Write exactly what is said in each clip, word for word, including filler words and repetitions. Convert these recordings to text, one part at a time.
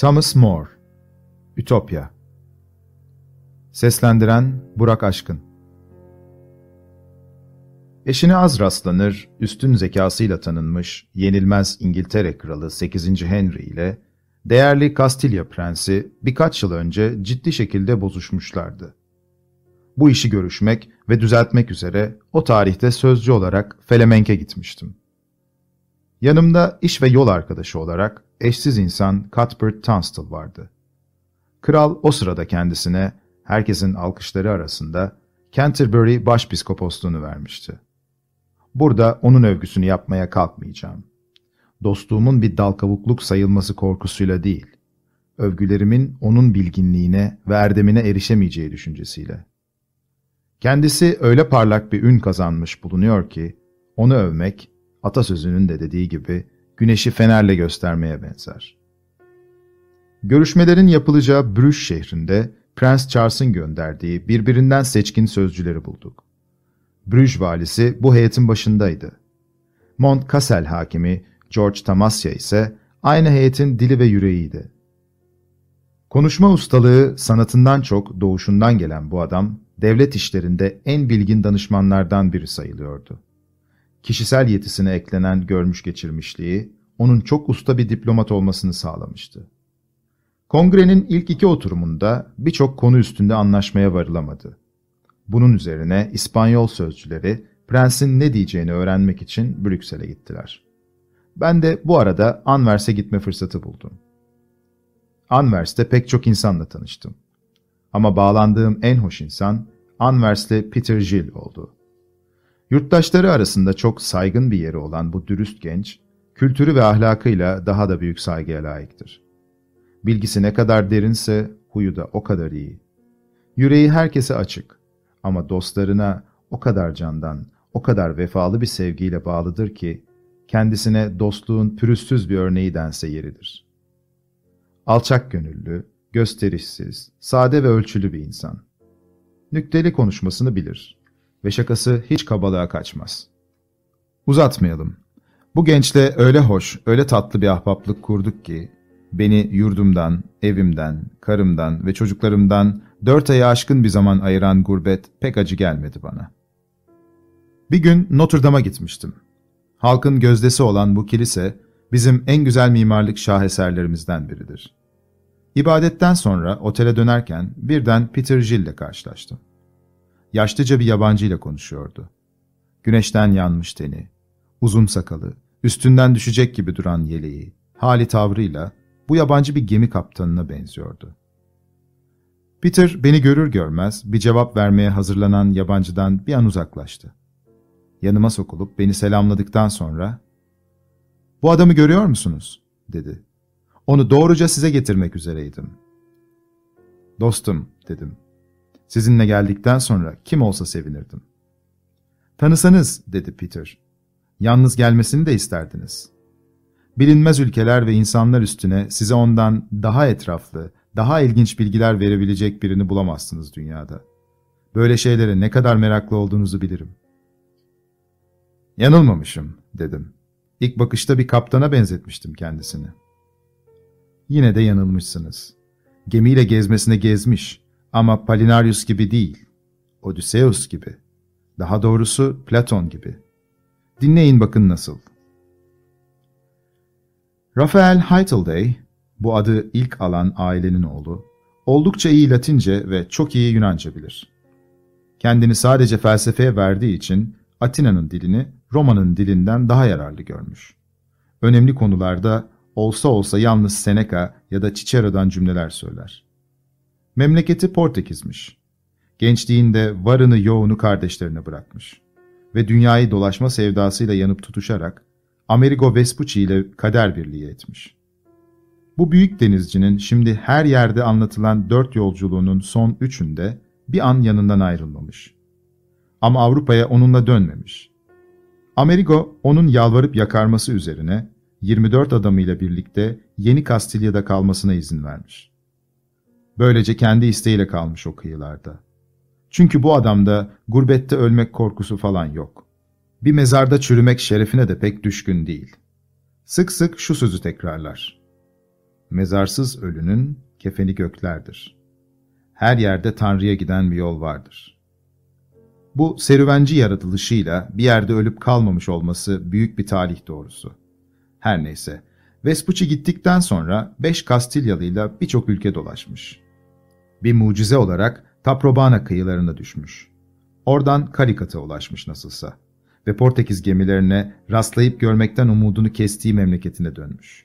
Thomas More, Ütopya. Seslendiren Burak Aşkın. Eşine az rastlanır, üstün zekasıyla tanınmış, yenilmez İngiltere Kralı sekizinci Henry ile değerli Kastilya Prensi birkaç yıl önce ciddi şekilde bozuşmuşlardı. Bu işi görüşmek ve düzeltmek üzere o tarihte sözcü olarak Felemenk'e gitmiştim. Yanımda iş ve yol arkadaşı olarak eşsiz insan Cuthbert Tunstall vardı. Kral o sırada kendisine, herkesin alkışları arasında, Canterbury Başpiskoposluğunu vermişti. Burada onun övgüsünü yapmaya kalkmayacağım. Dostluğumun bir dal kavukluk sayılması korkusuyla değil, övgülerimin onun bilginliğine ve erdemine erişemeyeceği düşüncesiyle. Kendisi öyle parlak bir ün kazanmış bulunuyor ki, onu övmek, atasözünün de dediği gibi, güneşi fenerle göstermeye benzer. Görüşmelerin yapılacağı Bruges şehrinde, Prens Charles'ın gönderdiği birbirinden seçkin sözcüleri bulduk. Bruges valisi bu heyetin başındaydı. Mont Cassel hakimi George Tamasya ise aynı heyetin dili ve yüreğiydi. Konuşma ustalığı sanatından çok doğuşundan gelen bu adam, devlet işlerinde en bilgin danışmanlardan biri sayılıyordu. Kişisel yetisine eklenen görmüş geçirmişliği, onun çok usta bir diplomat olmasını sağlamıştı. Kongrenin ilk iki oturumunda birçok konu üstünde anlaşmaya varılamadı. Bunun üzerine İspanyol sözcüleri, prensin ne diyeceğini öğrenmek için Brüksel'e gittiler. Ben de bu arada Anvers'e gitme fırsatı buldum. Anvers'te pek çok insanla tanıştım. Ama bağlandığım en hoş insan, Anvers'li Peter Gill oldu. Yurttaşları arasında çok saygın bir yeri olan bu dürüst genç, kültürü ve ahlakıyla daha da büyük saygıya layıktır. Bilgisi ne kadar derinse, huyu da o kadar iyi. Yüreği herkese açık ama dostlarına o kadar candan, o kadar vefalı bir sevgiyle bağlıdır ki, kendisine dostluğun pürüzsüz bir örneği dense yeridir. Alçak gönüllü, gösterişsiz, sade ve ölçülü bir insan. Nükteli konuşmasını bilir ve şakası hiç kabalığa kaçmaz. Uzatmayalım. Bu gençle öyle hoş, öyle tatlı bir ahbaplık kurduk ki, beni yurdumdan, evimden, karımdan ve çocuklarımdan dört aya aşkın bir zaman ayıran gurbet pek acı gelmedi bana. Bir gün Notre Dame'a gitmiştim. Halkın gözdesi olan bu kilise, bizim en güzel mimarlık şaheserlerimizden biridir. İbadetten sonra otele dönerken birden Peter Gill ile karşılaştım. Yaşlıca bir yabancıyla konuşuyordu. Güneşten yanmış teni, uzun sakalı, üstünden düşecek gibi duran yeleği, hali tavrıyla bu yabancı bir gemi kaptanına benziyordu. Peter beni görür görmez bir cevap vermeye hazırlanan yabancıdan bir an uzaklaştı. Yanıma sokulup beni selamladıktan sonra, "Bu adamı görüyor musunuz?" dedi. "Onu doğruca size getirmek üzereydim." "Dostum," dedim. "Sizinle geldikten sonra kim olsa sevinirdim." "Tanısanız," dedi Peter. "Yalnız gelmesini de isterdiniz. Bilinmez ülkeler ve insanlar üstüne size ondan daha etraflı, daha ilginç bilgiler verebilecek birini bulamazsınız dünyada. Böyle şeylere ne kadar meraklı olduğunuzu bilirim." "Yanılmamışım," dedim. "İlk bakışta bir kaptana benzetmiştim kendisini." "Yine de yanılmışsınız. Gemiyle gezmesine gezmiş ama Palinarius gibi değil, Odysseus gibi. Daha doğrusu Platon gibi. Dinleyin bakın nasıl. Raphael Hythelday, bu adı ilk alan ailenin oğlu, oldukça iyi Latince ve çok iyi Yunanca bilir. Kendini sadece felsefeye verdiği için Atina'nın dilini Roma'nın dilinden daha yararlı görmüş. Önemli konularda olsa olsa yalnız Seneca ya da Cicero'dan cümleler söyler. Memleketi Portekiz'miş. Gençliğinde varını yoğunu kardeşlerine bırakmış. Ve dünyayı dolaşma sevdasıyla yanıp tutuşarak Amerigo Vespucci ile kader birliği etmiş. Bu büyük denizcinin şimdi her yerde anlatılan dört yolculuğunun son üçünde bir an yanından ayrılmamış. Ama Avrupa'ya onunla dönmemiş. Amerigo onun yalvarıp yakarması üzerine yirmi dört adamıyla birlikte Yeni Kastilya'da kalmasına izin vermiş. Böylece kendi isteğiyle kalmış o kıyılarda. Çünkü bu adamda gurbette ölmek korkusu falan yok. Bir mezarda çürümek şerefine de pek düşkün değil. Sık sık şu sözü tekrarlar: Mezarsız ölünün kefeni göklerdir. Her yerde Tanrı'ya giden bir yol vardır. Bu serüvenci yaratılışıyla bir yerde ölüp kalmamış olması büyük bir talih doğrusu. Her neyse, Vespucci gittikten sonra beş Kastilyalıyla birçok ülke dolaşmış. Bir mucize olarak Taprobana kıyılarına düşmüş. Oradan Karikat'a ulaşmış nasılsa ve Portekiz gemilerine rastlayıp görmekten umudunu kestiği memleketine dönmüş.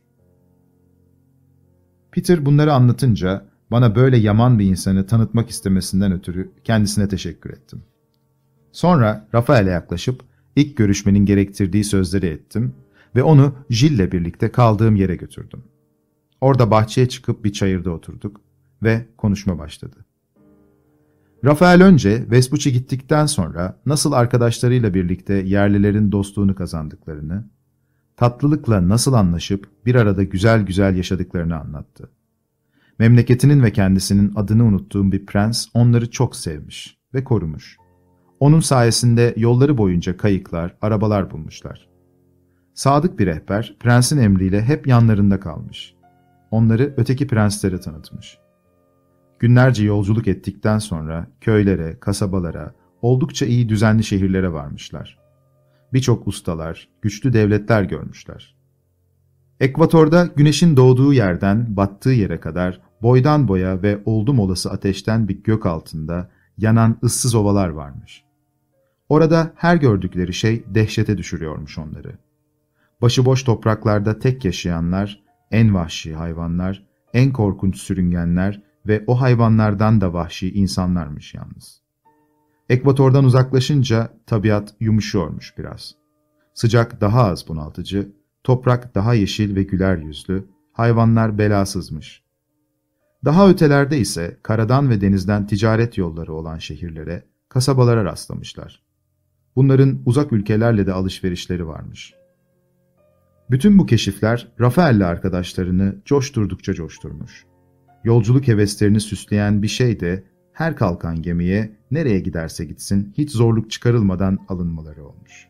Peter bunları anlatınca bana böyle yaman bir insanı tanıtmak istemesinden ötürü kendisine teşekkür ettim. Sonra Rafael'e yaklaşıp ilk görüşmenin gerektirdiği sözleri ettim ve onu Jill'le birlikte kaldığım yere götürdüm. Orada bahçeye çıkıp bir çayırda oturduk ve konuşma başladı. Rafael önce Vespucci gittikten sonra nasıl arkadaşlarıyla birlikte yerlilerin dostluğunu kazandıklarını, tatlılıkla nasıl anlaşıp bir arada güzel güzel yaşadıklarını anlattı. Memleketinin ve kendisinin adını unuttuğum bir prens onları çok sevmiş ve korumuş. Onun sayesinde yolları boyunca kayıklar, arabalar bulmuşlar. Sadık bir rehber, prensin emriyle hep yanlarında kalmış. Onları öteki prenslere tanıtmış. Günlerce yolculuk ettikten sonra köylere, kasabalara, oldukça iyi düzenli şehirlere varmışlar. Birçok ustalar, güçlü devletler görmüşler. Ekvatorda güneşin doğduğu yerden battığı yere kadar boydan boya ve oldum olası ateşten bir gök altında yanan ıssız ovalar varmış. Orada her gördükleri şey dehşete düşürüyormuş onları. Başıboş topraklarda tek yaşayanlar, en vahşi hayvanlar, en korkunç sürüngenler ve o hayvanlardan da vahşi insanlarmış yalnız. Ekvatordan uzaklaşınca tabiat yumuşuyormuş biraz. Sıcak daha az bunaltıcı, toprak daha yeşil ve güler yüzlü, hayvanlar belasızmış. Daha ötelerde ise karadan ve denizden ticaret yolları olan şehirlere, kasabalara rastlamışlar. Bunların uzak ülkelerle de alışverişleri varmış. Bütün bu keşifler Rafael'le arkadaşlarını coşturdukça coşturmuş. Yolculuk heveslerini süsleyen bir şey de her kalkan gemiye nereye giderse gitsin hiç zorluk çıkarılmadan alınmaları olmuş.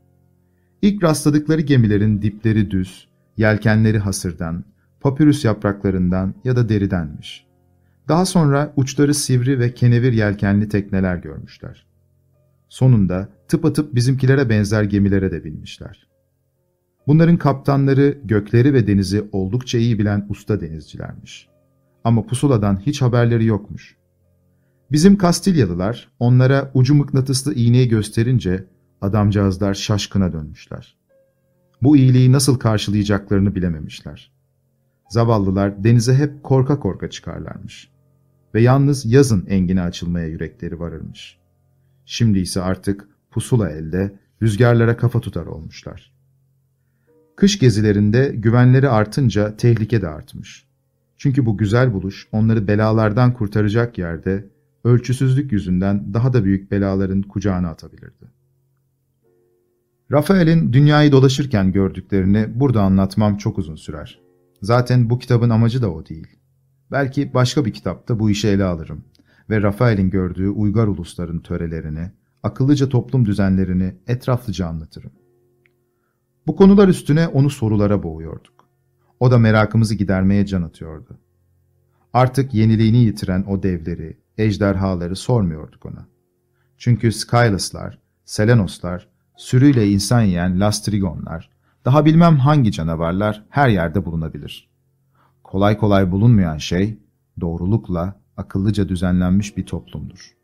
İlk rastladıkları gemilerin dipleri düz, yelkenleri hasırdan, papyrus yapraklarından ya da deridenmiş. Daha sonra uçları sivri ve kenevir yelkenli tekneler görmüşler. Sonunda tıpatıp bizimkilere benzer gemilere de binmişler. Bunların kaptanları gökleri ve denizi oldukça iyi bilen usta denizcilermiş. Ama pusuladan hiç haberleri yokmuş. Bizim Kastilyalılar onlara ucu mıknatıslı iğneyi gösterince adamcağızlar şaşkına dönmüşler. Bu iyiliği nasıl karşılayacaklarını bilememişler. Zavallılar denize hep korka korka çıkarlarmış. Ve yalnız yazın engine açılmaya yürekleri varırmış. Şimdi ise artık pusula elde rüzgarlara kafa tutar olmuşlar. Kış gezilerinde güvenleri artınca tehlike de artmış. Çünkü bu güzel buluş onları belalardan kurtaracak yerde ölçüsüzlük yüzünden daha da büyük belaların kucağına atabilirdi. Rafael'in dünyayı dolaşırken gördüklerini burada anlatmam çok uzun sürer. Zaten bu kitabın amacı da o değil. Belki başka bir kitapta bu işi ele alırım ve Rafael'in gördüğü uygar ulusların törelerini, akıllıca toplum düzenlerini etraflıca anlatırım. Bu konular üstüne onu sorulara boğuyorduk. O da merakımızı gidermeye can atıyordu. Artık yeniliğini yitiren o devleri, ejderhaları sormuyorduk ona. Çünkü Skylaslar, Selenoslar, sürüyle insan yiyen Lastrigonlar, daha bilmem hangi canavarlar her yerde bulunabilir. Kolay kolay bulunmayan şey, doğrulukla, akıllıca düzenlenmiş bir toplumdur.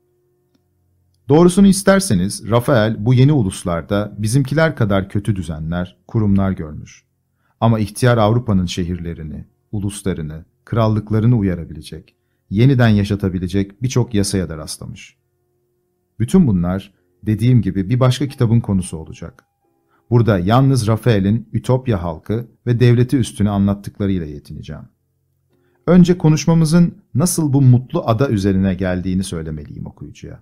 Doğrusunu isterseniz, Rafael bu yeni uluslarda bizimkiler kadar kötü düzenler, kurumlar görmüş. Ama ihtiyar Avrupa'nın şehirlerini, uluslarını, krallıklarını uyarabilecek, yeniden yaşatabilecek birçok yasaya da rastlamış. Bütün bunlar, dediğim gibi bir başka kitabın konusu olacak. Burada yalnız Rafael'in Ütopya halkı ve devleti üstüne anlattıklarıyla yetineceğim. Önce konuşmamızın nasıl bu mutlu ada üzerine geldiğini söylemeliyim okuyucuya.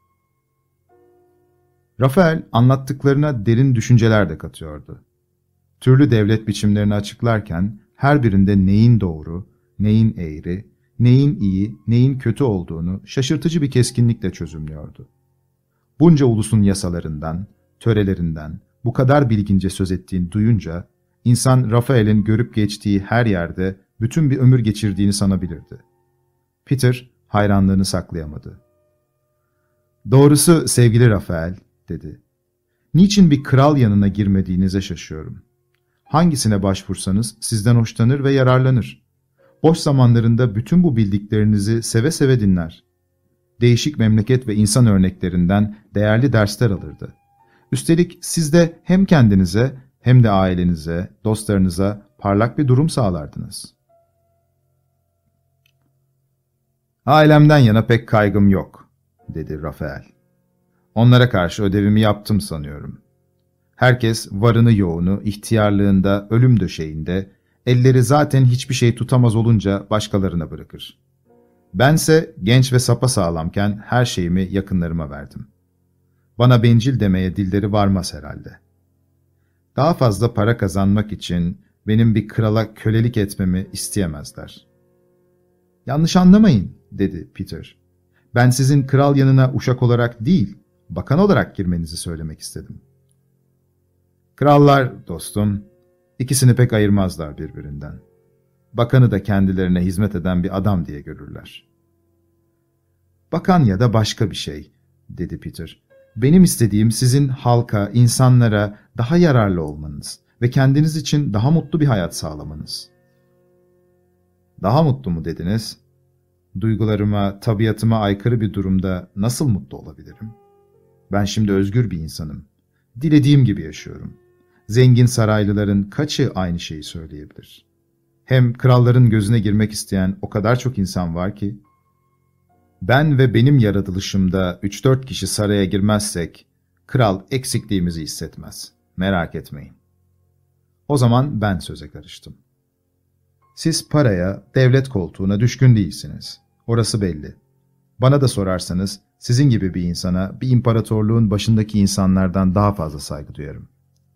Rafael anlattıklarına derin düşünceler de katıyordu. Türlü devlet biçimlerini açıklarken her birinde neyin doğru, neyin eğri, neyin iyi, neyin kötü olduğunu şaşırtıcı bir keskinlikle çözümlüyordu. Bunca ulusun yasalarından, törelerinden bu kadar bilgince söz ettiğini duyunca, insan Rafael'in görüp geçtiği her yerde bütün bir ömür geçirdiğini sanabilirdi. Peter hayranlığını saklayamadı. "Doğrusu sevgili Rafael," dedi. "Niçin bir kral yanına girmediğinize şaşıyorum. Hangisine başvursanız sizden hoşlanır ve yararlanır. Boş zamanlarında bütün bu bildiklerinizi seve seve dinler. Değişik memleket ve insan örneklerinden değerli dersler alırdı. Üstelik siz de hem kendinize hem de ailenize, dostlarınıza parlak bir durum sağlardınız." "Ailemden yana pek kaygım yok," dedi Rafael. "Onlara karşı ödevimi yaptım sanıyorum. Herkes varını yoğunu, ihtiyarlığında, ölüm döşeğinde, elleri zaten hiçbir şey tutamaz olunca başkalarına bırakır. Bense genç ve sapasağlamken her şeyimi yakınlarıma verdim. Bana bencil demeye dilleri varmaz herhalde. Daha fazla para kazanmak için benim bir krala kölelik etmemi isteyemezler." "Yanlış anlamayın," dedi Peter. "Ben sizin kral yanına uşak olarak değil, bakan olarak girmenizi söylemek istedim." "Krallar, dostum, ikisini pek ayırmazlar birbirinden. Bakanı da kendilerine hizmet eden bir adam diye görürler." "Bakan ya da başka bir şey," dedi Peter. "Benim istediğim sizin halka, insanlara daha yararlı olmanız ve kendiniz için daha mutlu bir hayat sağlamanız." "Daha mutlu mu dediniz? Duygularıma, tabiatıma aykırı bir durumda nasıl mutlu olabilirim? Ben şimdi özgür bir insanım. Dilediğim gibi yaşıyorum. Zengin saraylıların kaçı aynı şeyi söyleyebilir? Hem kralların gözüne girmek isteyen o kadar çok insan var ki. Ben ve benim yaratılışımda üç dört kişi saraya girmezsek, kral eksikliğimizi hissetmez. Merak etmeyin." O zaman ben söze karıştım. "Siz paraya, devlet koltuğuna düşkün değilsiniz. Orası belli. Bana da sorarsanız, sizin gibi bir insana bir imparatorluğun başındaki insanlardan daha fazla saygı duyarım.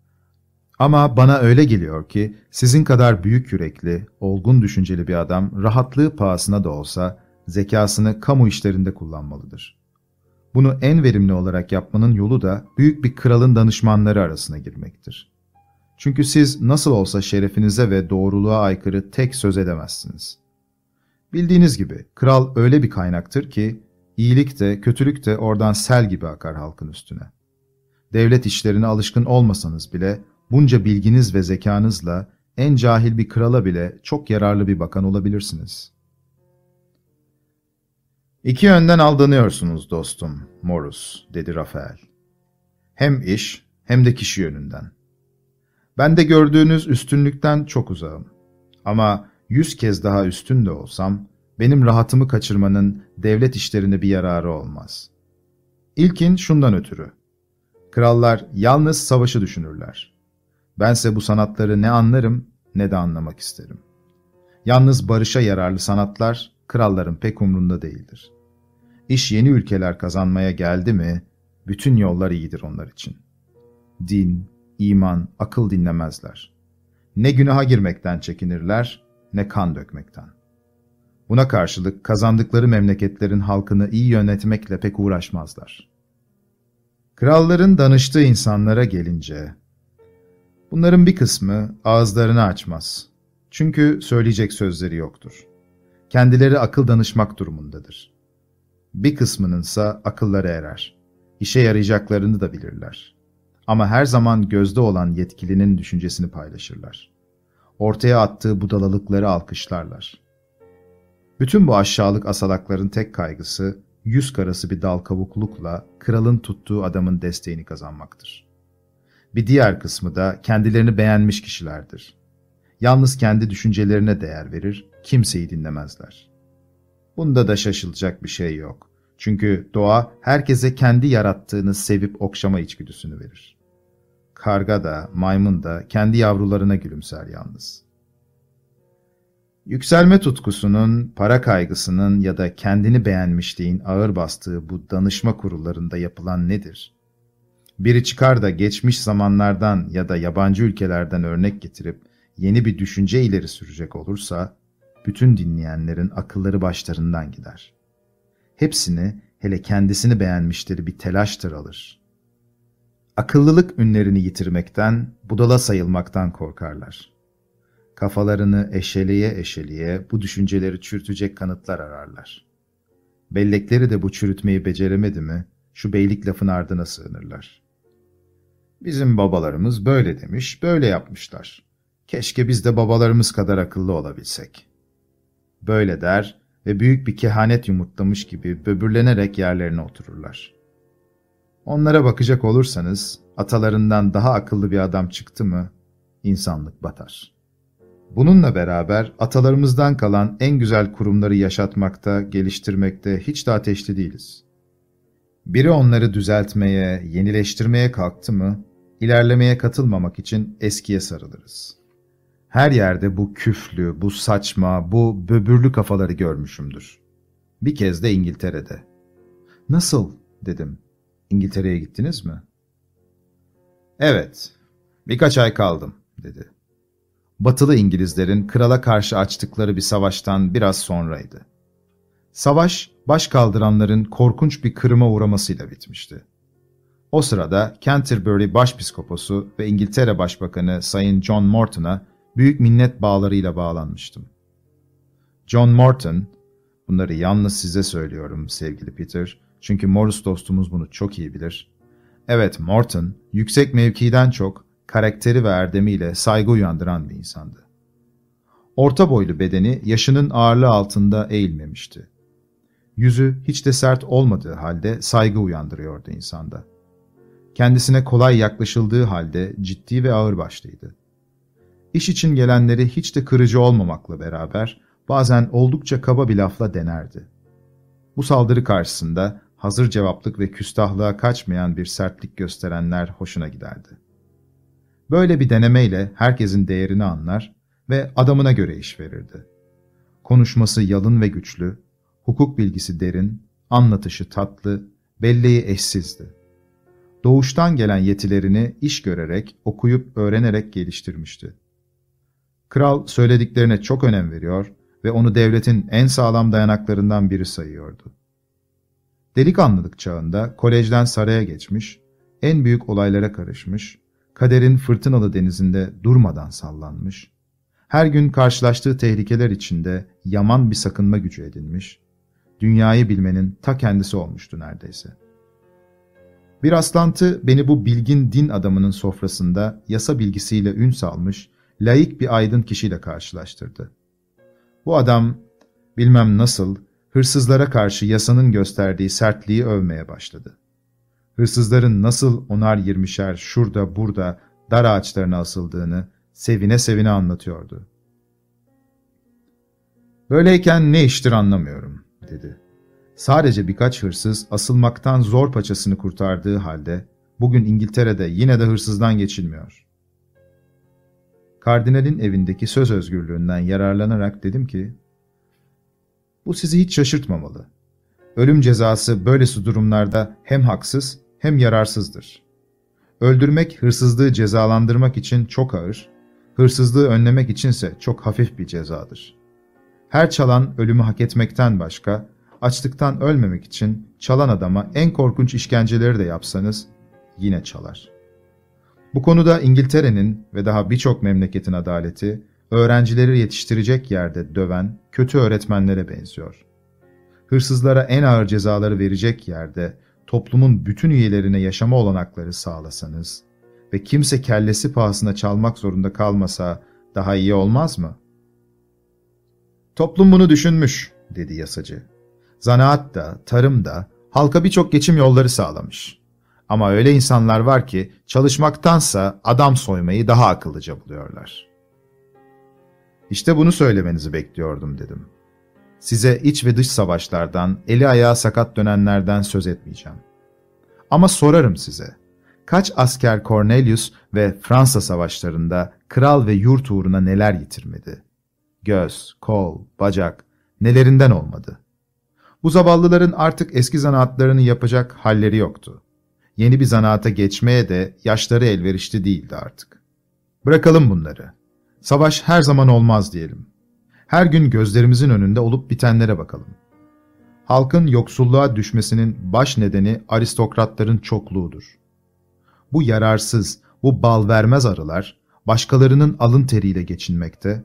Ama bana öyle geliyor ki, sizin kadar büyük yürekli, olgun düşünceli bir adam, rahatlığı pahasına da olsa, zekasını kamu işlerinde kullanmalıdır. Bunu en verimli olarak yapmanın yolu da, büyük bir kralın danışmanları arasına girmektir. Çünkü siz nasıl olsa şerefinize ve doğruluğa aykırı tek söz edemezsiniz. Bildiğiniz gibi, kral öyle bir kaynaktır ki, iyilik de kötülük de oradan sel gibi akar halkın üstüne. Devlet işlerine alışkın olmasanız bile, bunca bilginiz ve zekanızla en cahil bir krala bile çok yararlı bir bakan olabilirsiniz." "İki yönden aldanıyorsunuz dostum, Morus," dedi Rafael. "Hem iş hem de kişi yönünden. Ben de gördüğünüz üstünlükten çok uzağım. Ama yüz kez daha üstün de olsam, benim rahatımı kaçırmanın devlet işlerine bir yararı olmaz. İlkin şundan ötürü. Krallar yalnız savaşı düşünürler. Bense bu sanatları ne anlarım ne de anlamak isterim. Yalnız barışa yararlı sanatlar kralların pek umrunda değildir. İş yeni ülkeler kazanmaya geldi mi, bütün yollar iyidir onlar için. Din, iman, akıl dinlemezler. Ne günaha girmekten çekinirler, ne kan dökmekten. Buna karşılık kazandıkları memleketlerin halkını iyi yönetmekle pek uğraşmazlar. Kralların danıştığı insanlara gelince, bunların bir kısmı ağızlarını açmaz. Çünkü söyleyecek sözleri yoktur. Kendileri akıl danışmak durumundadır. Bir kısmınınsa akılları erer. İşe yarayacaklarını da bilirler. Ama her zaman gözde olan yetkilinin düşüncesini paylaşırlar. Ortaya attığı budalalıkları alkışlarlar. Bütün bu aşağılık asalakların tek kaygısı, yüz karası bir dal kavuklukla kralın tuttuğu adamın desteğini kazanmaktır. Bir diğer kısmı da kendilerini beğenmiş kişilerdir. Yalnız kendi düşüncelerine değer verir, kimseyi dinlemezler. Bunda da şaşılacak bir şey yok. Çünkü doğa herkese kendi yarattığını sevip okşama içgüdüsünü verir. Karga da, maymun da kendi yavrularına gülümser yalnız. Yükselme tutkusunun, para kaygısının ya da kendini beğenmişliğin ağır bastığı bu danışma kurullarında yapılan nedir? Biri çıkar da geçmiş zamanlardan ya da yabancı ülkelerden örnek getirip yeni bir düşünce ileri sürecek olursa, bütün dinleyenlerin akılları başlarından gider. Hepsini, hele kendisini beğenmişleri bir telaştır alır. Akıllılık ünlerini yitirmekten, budala sayılmaktan korkarlar. Kafalarını eşeleye eşeleye bu düşünceleri çürütecek kanıtlar ararlar. Bellekleri de bu çürütmeyi beceremedi mi, şu beylik lafın ardına sığınırlar. Bizim babalarımız böyle demiş, böyle yapmışlar. Keşke biz de babalarımız kadar akıllı olabilsek. Böyle der ve büyük bir kehanet yumurtlamış gibi böbürlenerek yerlerine otururlar. Onlara bakacak olursanız, atalarından daha akıllı bir adam çıktı mı, insanlık batar. Bununla beraber atalarımızdan kalan en güzel kurumları yaşatmakta, geliştirmekte hiç de ateşli değiliz. Biri onları düzeltmeye, yenileştirmeye kalktı mı, ilerlemeye katılmamak için eskiye sarılırız. Her yerde bu küflü, bu saçma, bu böbürlü kafaları görmüşümdür. Bir kez de İngiltere'de. "Nasıl?" dedim. "İngiltere'ye gittiniz mi?" "Evet, birkaç ay kaldım," dedi. Batılı İngilizlerin krala karşı açtıkları bir savaştan biraz sonraydı. Savaş, baş kaldıranların korkunç bir kırıma uğramasıyla bitmişti. O sırada Canterbury Başpiskoposu ve İngiltere Başbakanı Sayın John Morton'a büyük minnet bağlarıyla bağlanmıştım. John Morton, bunları yalnız size söylüyorum sevgili Peter, çünkü Morris dostumuz bunu çok iyi bilir. Evet, Morton, yüksek mevkiden çok, karakteri ve erdemiyle saygı uyandıran bir insandı. Orta boylu bedeni yaşının ağırlığı altında eğilmemişti. Yüzü hiç de sert olmadığı halde saygı uyandırıyordu insanda. Kendisine kolay yaklaşıldığı halde ciddi ve ağırbaşlıydı. İş için gelenleri hiç de kırıcı olmamakla beraber bazen oldukça kaba bir lafla denerdi. Bu saldırı karşısında hazır cevaplık ve küstahlığa kaçmayan bir sertlik gösterenler hoşuna giderdi. Böyle bir denemeyle herkesin değerini anlar ve adamına göre iş verirdi. Konuşması yalın ve güçlü, hukuk bilgisi derin, anlatışı tatlı, belleği eşsizdi. Doğuştan gelen yetilerini iş görerek, okuyup, öğrenerek geliştirmişti. Kral söylediklerine çok önem veriyor ve onu devletin en sağlam dayanaklarından biri sayıyordu. Delikanlılık çağında kolejden saraya geçmiş, en büyük olaylara karışmış, kaderin fırtınalı denizinde durmadan sallanmış, her gün karşılaştığı tehlikeler içinde yaman bir sakınma gücü edinmiş, dünyayı bilmenin ta kendisi olmuştu neredeyse. Bir rastlantı beni bu bilgin din adamının sofrasında yasa bilgisiyle ün salmış, laik bir aydın kişiyle karşılaştırdı. Bu adam, bilmem nasıl, hırsızlara karşı yasanın gösterdiği sertliği övmeye başladı. Hırsızların nasıl onar yirmişer şurada burada dar ağaçlarına asıldığını sevine sevine anlatıyordu. "Böyleyken ne iştir anlamıyorum," dedi. Sadece birkaç hırsız asılmaktan zor paçasını kurtardığı halde bugün İngiltere'de yine de hırsızdan geçilmiyor. Kardinalin evindeki söz özgürlüğünden yararlanarak dedim ki, "Bu sizi hiç şaşırtmamalı. Ölüm cezası böylesi durumlarda hem haksız hem yararsızdır. Öldürmek hırsızlığı cezalandırmak için çok ağır, hırsızlığı önlemek içinse çok hafif bir cezadır. Her çalan ölümü hak etmekten başka, açlıktan ölmemek için çalan adama en korkunç işkenceleri de yapsanız yine çalar. Bu konuda İngiltere'nin ve daha birçok memleketin adaleti, öğrencileri yetiştirecek yerde döven kötü öğretmenlere benziyor. Hırsızlara en ağır cezaları verecek yerde toplumun bütün üyelerine yaşama olanakları sağlasanız ve kimse kellesi pahasına çalmak zorunda kalmasa daha iyi olmaz mı?" "Toplum bunu düşünmüş," dedi yasacı. "Zanaat da, tarım da halka birçok geçim yolları sağlamış. Ama öyle insanlar var ki çalışmaktansa adam soymayı daha akıllıca buluyorlar." "İşte bunu söylemenizi bekliyordum," dedim. "Size iç ve dış savaşlardan, eli ayağı sakat dönenlerden söz etmeyeceğim. Ama sorarım size, kaç asker Cornelius ve Fransa savaşlarında kral ve yurt uğruna neler yitirmedi? Göz, kol, bacak, nelerinden olmadı? Bu zavallıların artık eski zanaatlarını yapacak halleri yoktu. Yeni bir zanaata geçmeye de yaşları elverişli değildi artık. Bırakalım bunları. Savaş her zaman olmaz diyelim. Her gün gözlerimizin önünde olup bitenlere bakalım. Halkın yoksulluğa düşmesinin baş nedeni aristokratların çokluğudur. Bu yararsız, bu bal vermez arılar, başkalarının alın teriyle geçinmekte,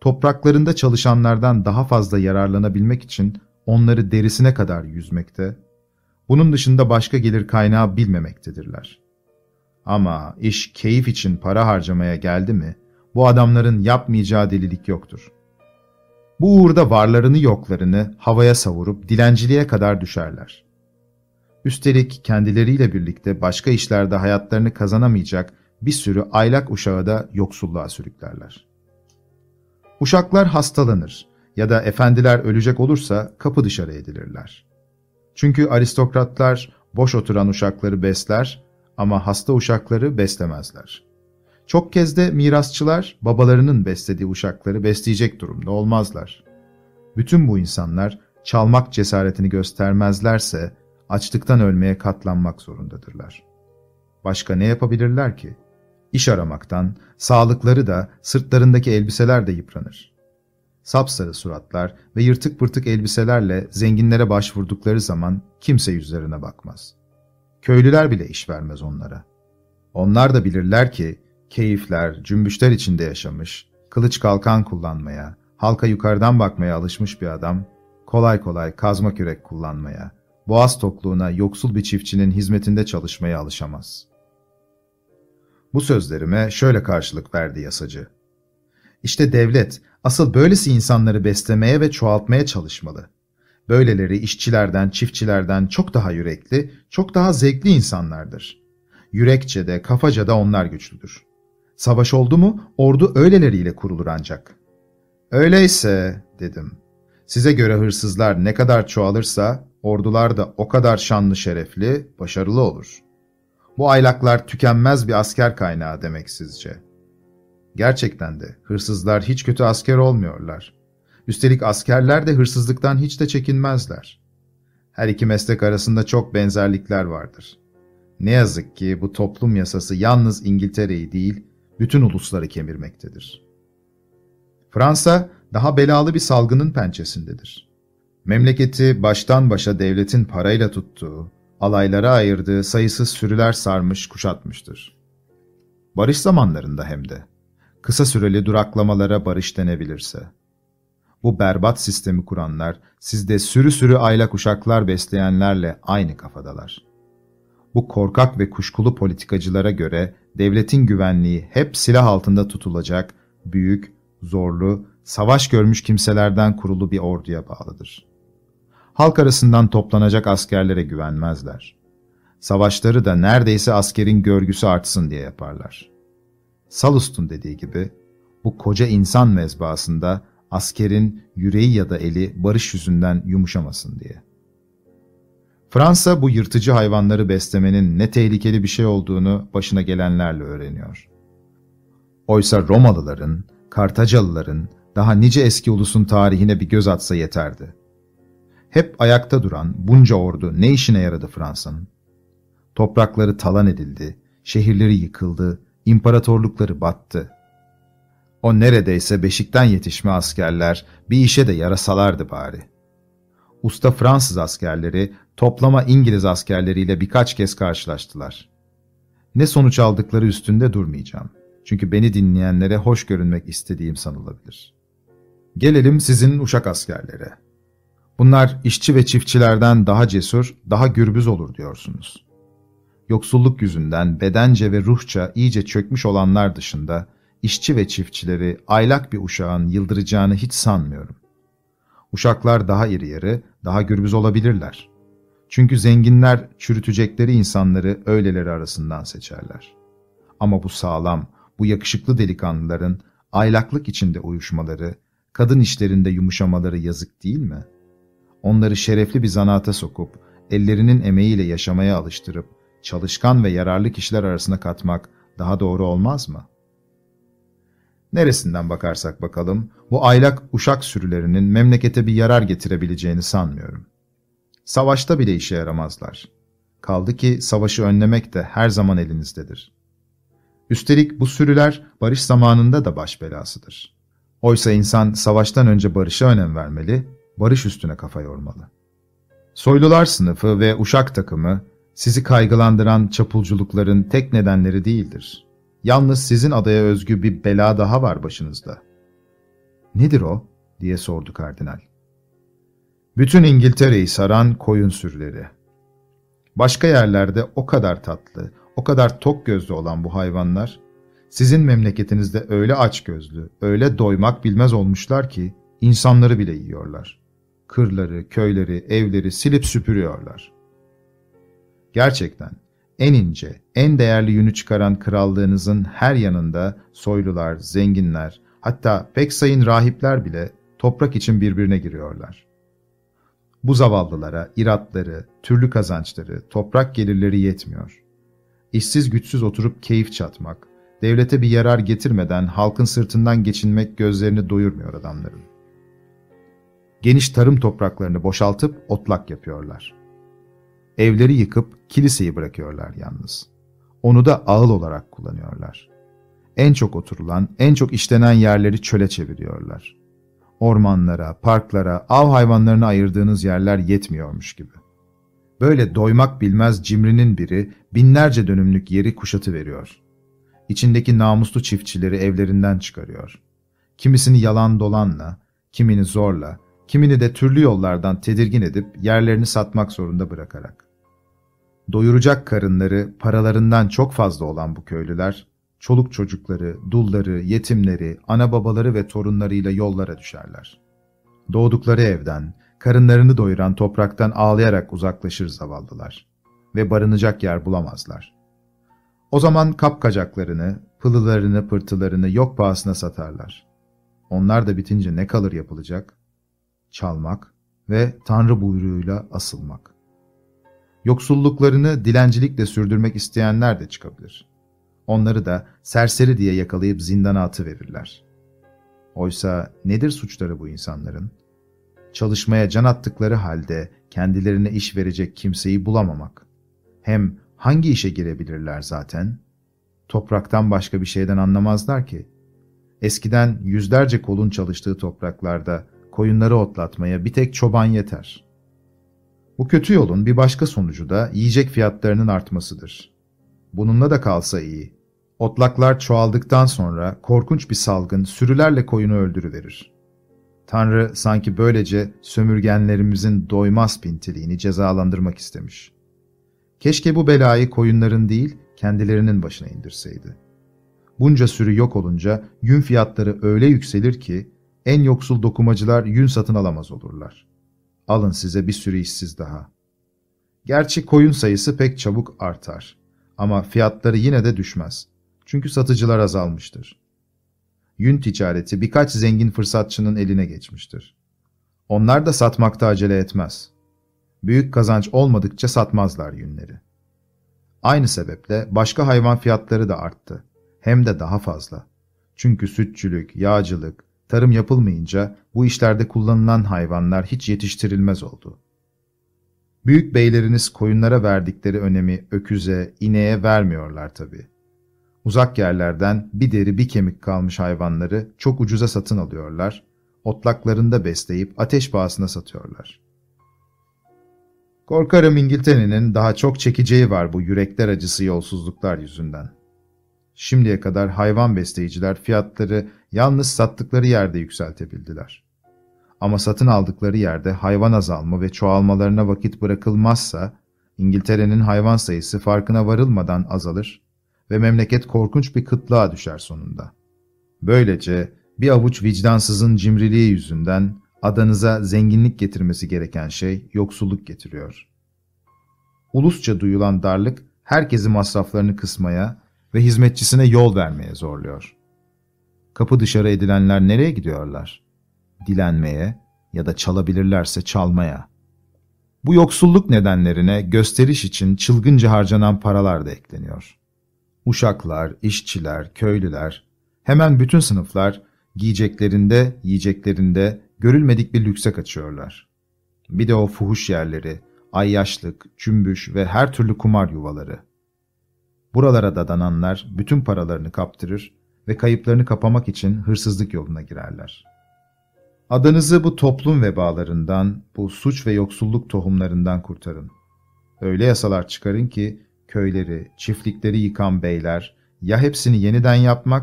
topraklarında çalışanlardan daha fazla yararlanabilmek için onları derisine kadar yüzmekte, bunun dışında başka gelir kaynağı bilmemektedirler. Ama iş keyif için para harcamaya geldi mi, bu adamların yapmayacağı delilik yoktur. Bu uğurda varlarını yoklarını havaya savurup dilenciliğe kadar düşerler. Üstelik kendileriyle birlikte başka işlerde hayatlarını kazanamayacak bir sürü aylak uşağı da yoksulluğa sürüklerler. Uşaklar hastalanır ya da efendiler ölecek olursa kapı dışarı edilirler. Çünkü aristokratlar boş oturan uşakları besler ama hasta uşakları beslemezler. Çok kez de mirasçılar babalarının beslediği uşakları besleyecek durumda olmazlar. Bütün bu insanlar çalmak cesaretini göstermezlerse açlıktan ölmeye katlanmak zorundadırlar. Başka ne yapabilirler ki? İş aramaktan, sağlıkları da, sırtlarındaki elbiseler de yıpranır. Sapsarı suratlar ve yırtık pırtık elbiselerle zenginlere başvurdukları zaman kimse yüzlerine bakmaz. Köylüler bile iş vermez onlara. Onlar da bilirler ki, keyifler, cümbüşler içinde yaşamış, kılıç kalkan kullanmaya, halka yukarıdan bakmaya alışmış bir adam, kolay kolay kazma kürek kullanmaya, boğaz tokluğuna yoksul bir çiftçinin hizmetinde çalışmaya alışamaz. Bu sözlerime şöyle karşılık verdi yasacı. İşte devlet, asıl böylesi insanları beslemeye ve çoğaltmaya çalışmalı. Böyleleri işçilerden, çiftçilerden çok daha yürekli, çok daha zevkli insanlardır. Yürekçe de, kafaca da onlar güçlüdür. Savaş oldu mu, ordu öyleleriyle kurulur ancak. Öyleyse, dedim, size göre hırsızlar ne kadar çoğalırsa, ordular da o kadar şanlı şerefli, başarılı olur. Bu aylaklar tükenmez bir asker kaynağı demek sizce. Gerçekten de hırsızlar hiç kötü asker olmuyorlar. Üstelik askerler de hırsızlıktan hiç de çekinmezler. Her iki meslek arasında çok benzerlikler vardır. Ne yazık ki bu toplum yasası yalnız İngiltere'yi değil, bütün ulusları kemirmektedir. Fransa daha belalı bir salgının pençesindedir. Memleketi baştan başa devletin parayla tuttuğu, alaylara ayırdığı sayısız sürüler sarmış, kuşatmıştır. Barış zamanlarında hem de. Kısa süreli duraklamalara barış denebilirse. Bu berbat sistemi kuranlar, sizde sürü sürü aylak uşaklar besleyenlerle aynı kafadalar. Bu korkak ve kuşkulu politikacılara göre devletin güvenliği hep silah altında tutulacak, büyük, zorlu, savaş görmüş kimselerden kurulu bir orduya bağlıdır. Halk arasından toplanacak askerlere güvenmezler. Savaşları da neredeyse askerin görgüsü artsın diye yaparlar. Salust'un dediği gibi, bu koca insan mezbahasında askerin yüreği ya da eli barış yüzünden yumuşamasın diye. Fransa bu yırtıcı hayvanları beslemenin ne tehlikeli bir şey olduğunu başına gelenlerle öğreniyor. Oysa Romalıların, Kartacalıların, daha nice eski ulusun tarihine bir göz atsa yeterdi. Hep ayakta duran bunca ordu ne işine yaradı Fransa'nın? Toprakları talan edildi, şehirleri yıkıldı, imparatorlukları battı. O neredeyse beşikten yetişme askerler bir işe de yarasalardı bari. Usta Fransız askerleri toplama İngiliz askerleriyle birkaç kez karşılaştılar. Ne sonuç aldıkları üstünde durmayacağım. Çünkü beni dinleyenlere hoş görünmek istediğim sanılabilir. Gelelim sizin uşak askerlere. Bunlar işçi ve çiftçilerden daha cesur, daha gürbüz olur diyorsunuz. Yoksulluk yüzünden bedence ve ruhça iyice çökmüş olanlar dışında işçi ve çiftçileri aylak bir uşağın yıldıracağını hiç sanmıyorum. Uşaklar daha iri yarı, daha gürbüz olabilirler. Çünkü zenginler çürütecekleri insanları öyleleri arasından seçerler. Ama bu sağlam, bu yakışıklı delikanlıların aylaklık içinde uyuşmaları, kadın işlerinde yumuşamaları yazık değil mi? Onları şerefli bir zanaata sokup, ellerinin emeğiyle yaşamaya alıştırıp, çalışkan ve yararlı kişiler arasına katmak daha doğru olmaz mı? Neresinden bakarsak bakalım, bu aylak uşak sürülerinin memlekete bir yarar getirebileceğini sanmıyorum. Savaşta bile işe yaramazlar. Kaldı ki savaşı önlemek de her zaman elinizdedir. Üstelik bu sürüler barış zamanında da baş belasıdır. Oysa insan savaştan önce barışa önem vermeli, barış üstüne kafa yormalı. Soylular sınıfı ve uşak takımı, sizi kaygılandıran çapulculukların tek nedenleri değildir. Yalnız sizin adaya özgü bir bela daha var başınızda. "Nedir o?" diye sordu kardinal. "Bütün İngiltere'yi saran koyun sürüleri. Başka yerlerde o kadar tatlı, o kadar tok gözlü olan bu hayvanlar, sizin memleketinizde öyle açgözlü, öyle doymak bilmez olmuşlar ki insanları bile yiyorlar. Kırları, köyleri, evleri silip süpürüyorlar. Gerçekten en ince, en değerli yünü çıkaran krallığınızın her yanında soylular, zenginler, hatta pek sayın rahipler bile toprak için birbirine giriyorlar. Bu zavallılara iratları, türlü kazançları, toprak gelirleri yetmiyor. İşsiz güçsüz oturup keyif çatmak, devlete bir yarar getirmeden halkın sırtından geçinmek gözlerini doyurmuyor adamların. Geniş tarım topraklarını boşaltıp otlak yapıyorlar. Evleri yıkıp kiliseyi bırakıyorlar yalnız. Onu da ağıl olarak kullanıyorlar. En çok oturulan, en çok işlenen yerleri çöle çeviriyorlar. Ormanlara, parklara, av hayvanlarına ayırdığınız yerler yetmiyormuş gibi. Böyle doymak bilmez cimrinin biri binlerce dönümlük yeri kuşatıveriyor. İçindeki namuslu çiftçileri evlerinden çıkarıyor. Kimisini yalan dolanla, kimini zorla, kimini de türlü yollardan tedirgin edip yerlerini satmak zorunda bırakarak. Doyuracak karınları paralarından çok fazla olan bu köylüler, çoluk çocukları, dulları, yetimleri, ana babaları ve torunlarıyla yollara düşerler. Doğdukları evden, karınlarını doyuran topraktan ağlayarak uzaklaşır zavallılar ve barınacak yer bulamazlar. O zaman kapkacaklarını, pılılarını, pırtılarını yok pahasına satarlar. Onlar da bitince ne kalır yapılacak? Çalmak ve Tanrı buyruğuyla asılmak. Yoksulluklarını dilencilikle sürdürmek isteyenler de çıkabilir. Onları da serseri diye yakalayıp zindana atıverirler. Oysa nedir suçları bu insanların? Çalışmaya can attıkları halde kendilerine iş verecek kimseyi bulamamak. Hem hangi işe girebilirler zaten? Topraktan başka bir şeyden anlamazlar ki. Eskiden yüzlerce kolun çalıştığı topraklarda koyunları otlatmaya bir tek çoban yeter. Bu kötü yolun bir başka sonucu da yiyecek fiyatlarının artmasıdır. Bununla da kalsa iyi. Otlaklar çoğaldıktan sonra korkunç bir salgın sürülerle koyunu öldürüverir. Tanrı sanki böylece sömürgenlerimizin doymaz pintiliğini cezalandırmak istemiş. Keşke bu belayı koyunların değil, kendilerinin başına indirseydi. Bunca sürü yok olunca yün fiyatları öyle yükselir ki en yoksul dokumacılar yün satın alamaz olurlar. Alın size bir sürü işsiz daha. Gerçi koyun sayısı pek çabuk artar ama fiyatları yine de düşmez. Çünkü satıcılar azalmıştır. Yün ticareti birkaç zengin fırsatçının eline geçmiştir. Onlar da satmakta acele etmez. Büyük kazanç olmadıkça satmazlar yünleri. Aynı sebeple başka hayvan fiyatları da arttı. Hem de daha fazla. Çünkü sütçülük, yağcılık, tarım yapılmayınca bu işlerde kullanılan hayvanlar hiç yetiştirilmez oldu. Büyük beyleriniz koyunlara verdikleri önemi öküze, ineğe vermiyorlar tabii. Uzak yerlerden bir deri bir kemik kalmış hayvanları çok ucuza satın alıyorlar, otlaklarında besleyip ateş pahasına satıyorlar. Korkarım İngiltere'nin daha çok çekeceği var bu yürekler acısı yolsuzluklar yüzünden. Şimdiye kadar hayvan besleyiciler fiyatları yalnız sattıkları yerde yükseltebildiler. Ama satın aldıkları yerde hayvan azalma ve çoğalmalarına vakit bırakılmazsa, İngiltere'nin hayvan sayısı farkına varılmadan azalır ve memleket korkunç bir kıtlığa düşer sonunda. Böylece bir avuç vicdansızın cimriliği yüzünden adanıza zenginlik getirmesi gereken şey yoksulluk getiriyor. Ulusça duyulan darlık herkesi masraflarını kısmaya ve hizmetçisine yol vermeye zorluyor. Kapı dışarı edilenler nereye gidiyorlar? Dilenmeye ya da çalabilirlerse çalmaya. Bu yoksulluk nedenlerine gösteriş için çılgınca harcanan paralar da ekleniyor. Uşaklar, işçiler, köylüler, hemen bütün sınıflar giyeceklerinde, yiyeceklerinde görülmedik bir lükse kaçıyorlar. Bir de o fuhuş yerleri, ayyaşlık, cümbüş ve her türlü kumar yuvaları. Buralara dadananlar bütün paralarını kaptırır ve kayıplarını kapamak için hırsızlık yoluna girerler. Adanızı bu toplum vebalarından, bu suç ve yoksulluk tohumlarından kurtarın. Öyle yasalar çıkarın ki köyleri, çiftlikleri yıkan beyler ya hepsini yeniden yapmak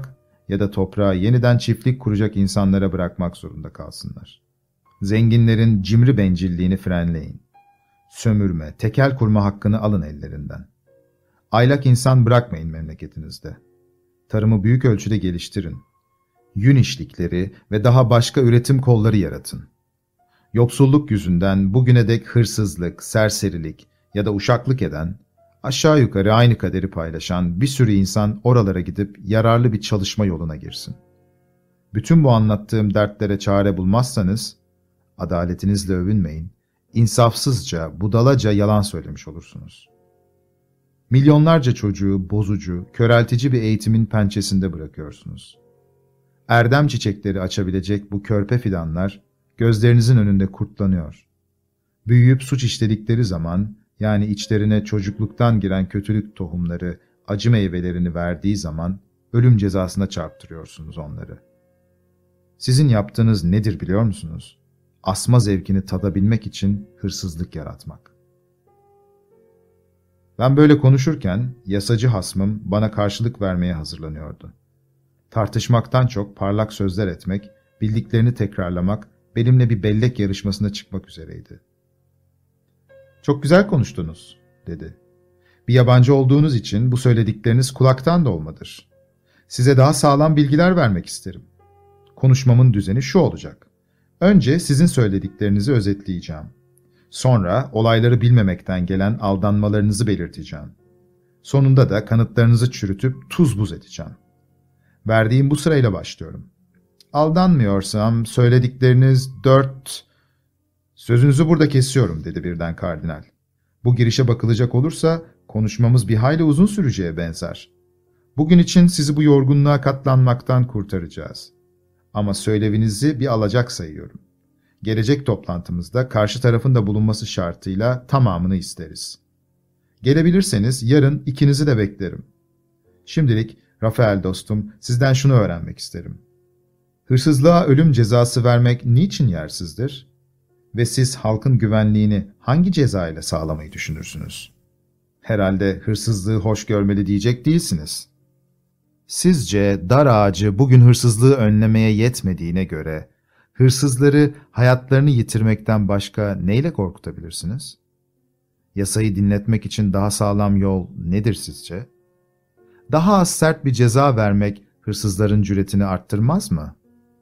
ya da toprağa yeniden çiftlik kuracak insanlara bırakmak zorunda kalsınlar. Zenginlerin cimri bencilliğini frenleyin. Sömürme, tekel kurma hakkını alın ellerinden. Aylak insan bırakmayın memleketinizde. Tarımı büyük ölçüde geliştirin. Yün işlikleri ve daha başka üretim kolları yaratın. Yoksulluk yüzünden bugüne dek hırsızlık, serserilik ya da uşaklık eden, aşağı yukarı aynı kaderi paylaşan bir sürü insan oralara gidip yararlı bir çalışma yoluna girsin. Bütün bu anlattığım dertlere çare bulmazsanız, adaletinizle övünmeyin, insafsızca, budalaca yalan söylemiş olursunuz. Milyonlarca çocuğu bozucu, köreltici bir eğitimin pençesinde bırakıyorsunuz. Erdem çiçekleri açabilecek bu körpe fidanlar, gözlerinizin önünde kurtlanıyor. Büyüyüp suç işledikleri zaman, yani içlerine çocukluktan giren kötülük tohumları, acı meyvelerini verdiği zaman, ölüm cezasına çarptırıyorsunuz onları. Sizin yaptığınız nedir biliyor musunuz? Asma zevkini tadabilmek için hırsızlık yaratmak. Ben böyle konuşurken, yasacı hasmım bana karşılık vermeye hazırlanıyordu. Tartışmaktan çok parlak sözler etmek, bildiklerini tekrarlamak, benimle bir bellek yarışmasına çıkmak üzereydi. "Çok güzel konuştunuz," dedi. "Bir yabancı olduğunuz için bu söyledikleriniz kulaktan dolmadır. Size daha sağlam bilgiler vermek isterim. Konuşmamın düzeni şu olacak. Önce sizin söylediklerinizi özetleyeceğim. Sonra olayları bilmemekten gelen aldanmalarınızı belirteceğim. Sonunda da kanıtlarınızı çürütüp tuz buz edeceğim. Verdiğim bu sırayla başlıyorum. Aldanmıyorsam söyledikleriniz dört... Sözünüzü burada kesiyorum," dedi birden kardinal. "Bu girişe bakılacak olursa konuşmamız bir hayli uzun süreceğe benzer. Bugün için sizi bu yorgunluğa katlanmaktan kurtaracağız. Ama söylevinizi bir alacak sayıyorum. Gelecek toplantımızda karşı tarafın da bulunması şartıyla tamamını isteriz. Gelebilirseniz yarın ikinizi de beklerim. Şimdilik Rafael dostum, sizden şunu öğrenmek isterim. Hırsızlığa ölüm cezası vermek niçin yersizdir? Ve siz halkın güvenliğini hangi ceza ile sağlamayı düşünürsünüz? Herhalde hırsızlığı hoş görmeli diyecek değilsiniz. Sizce dar ağacı bugün hırsızlığı önlemeye yetmediğine göre, hırsızları hayatlarını yitirmekten başka neyle korkutabilirsiniz? Yasayı dinletmek için daha sağlam yol nedir sizce? Daha az sert bir ceza vermek hırsızların cüretini arttırmaz mı?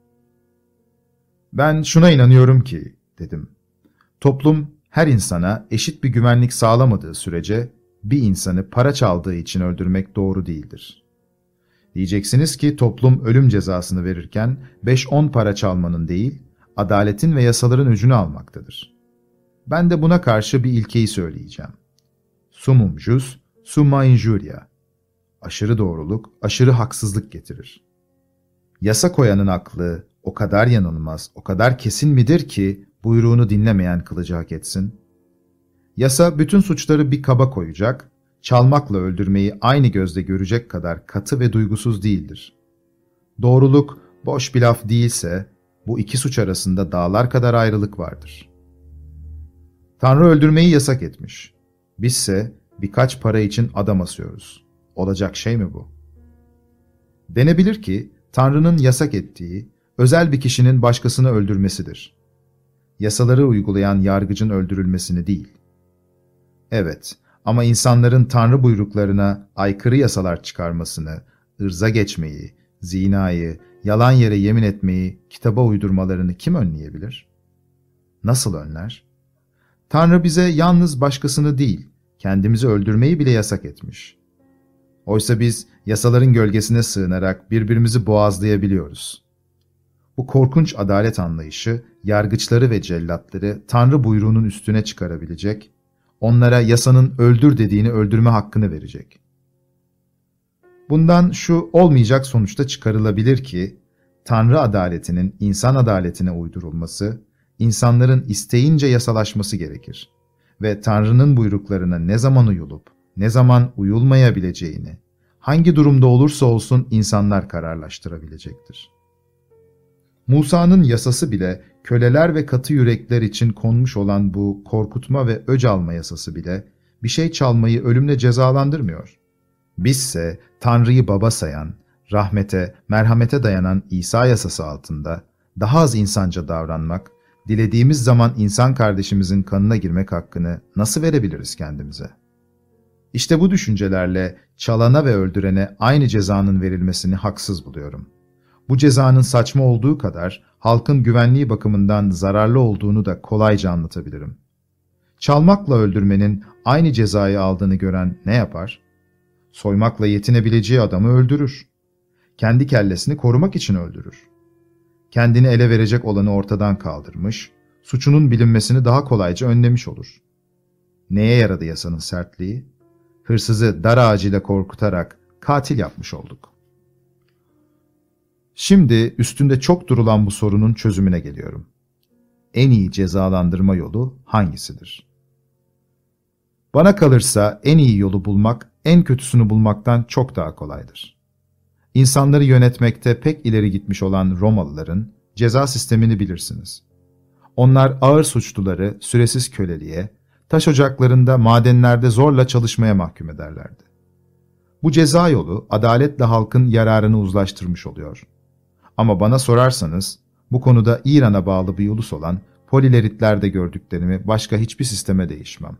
Ben şuna inanıyorum ki, dedim. Toplum her insana eşit bir güvenlik sağlamadığı sürece bir insanı para çaldığı için öldürmek doğru değildir. Diyeceksiniz ki toplum ölüm cezasını verirken beş on para çalmanın değil, adaletin ve yasaların öcünü almaktadır. Ben de buna karşı bir ilkeyi söyleyeceğim. Sumum jus, summa injuria. Aşırı doğruluk, aşırı haksızlık getirir. Yasa koyanın aklı o kadar yanılmaz, o kadar kesin midir ki buyruğunu dinlemeyen kılıcı hak etsin? Yasa bütün suçları bir kaba koyacak, çalmakla öldürmeyi aynı gözle görecek kadar katı ve duygusuz değildir. Doğruluk boş bir laf değilse, bu iki suç arasında dağlar kadar ayrılık vardır. Tanrı öldürmeyi yasak etmiş. Bizse birkaç para için adam asıyoruz. Olacak şey mi bu? Denebilir ki, Tanrı'nın yasak ettiği, özel bir kişinin başkasını öldürmesidir. Yasaları uygulayan yargıcın öldürülmesini değil. Evet, ama insanların Tanrı buyruklarına aykırı yasalar çıkarmasını, ırza geçmeyi, zinayı, yalan yere yemin etmeyi, kitaba uydurmalarını kim önleyebilir? Nasıl önler? Tanrı bize yalnız başkasını değil, kendimizi öldürmeyi bile yasak etmiş. Oysa biz yasaların gölgesine sığınarak birbirimizi boğazlayabiliyoruz. Bu korkunç adalet anlayışı, yargıçları ve cellatları Tanrı buyruğunun üstüne çıkarabilecek, onlara yasanın öldür dediğini öldürme hakkını verecek. Bundan şu olmayacak sonuçta çıkarılabilir ki, Tanrı adaletinin insan adaletine uydurulması, insanların isteyince yasalaşması gerekir ve Tanrı'nın buyruklarına ne zaman uyulup, ne zaman uyulmayabileceğini, hangi durumda olursa olsun insanlar kararlaştırabilecektir. Musa'nın yasası bile, köleler ve katı yürekler için konmuş olan bu korkutma ve öc alma yasası bile, bir şey çalmayı ölümle cezalandırmıyor. Bizse Tanrı'yı baba sayan, rahmete, merhamete dayanan İsa yasası altında daha az insanca davranmak, dilediğimiz zaman insan kardeşimizin kanına girmek hakkını nasıl verebiliriz kendimize? İşte bu düşüncelerle çalana ve öldürene aynı cezanın verilmesini haksız buluyorum. Bu cezanın saçma olduğu kadar halkın güvenliği bakımından zararlı olduğunu da kolayca anlatabilirim. Çalmakla öldürmenin aynı cezayı aldığını gören ne yapar? Soymakla yetinebileceği adamı öldürür. Kendi kellesini korumak için öldürür. Kendini ele verecek olanı ortadan kaldırmış, suçunun bilinmesini daha kolayca önlemiş olur. Neye yaradı yasanın sertliği? Hırsızı dar ağacıyla korkutarak katil yapmış olduk. Şimdi üstünde çok durulan bu sorunun çözümüne geliyorum. En iyi cezalandırma yolu hangisidir? Bana kalırsa en iyi yolu bulmak, en kötüsünü bulmaktan çok daha kolaydır. İnsanları yönetmekte pek ileri gitmiş olan Romalıların ceza sistemini bilirsiniz. Onlar ağır suçluları süresiz köleliğe, taş ocaklarında, madenlerde zorla çalışmaya mahkum ederlerdi. Bu ceza yolu adaletle halkın yararını uzlaştırmış oluyor. Ama bana sorarsanız, bu konuda İran'a bağlı bir ulus olan Polileritlerde gördüklerimi başka hiçbir sisteme değişmem.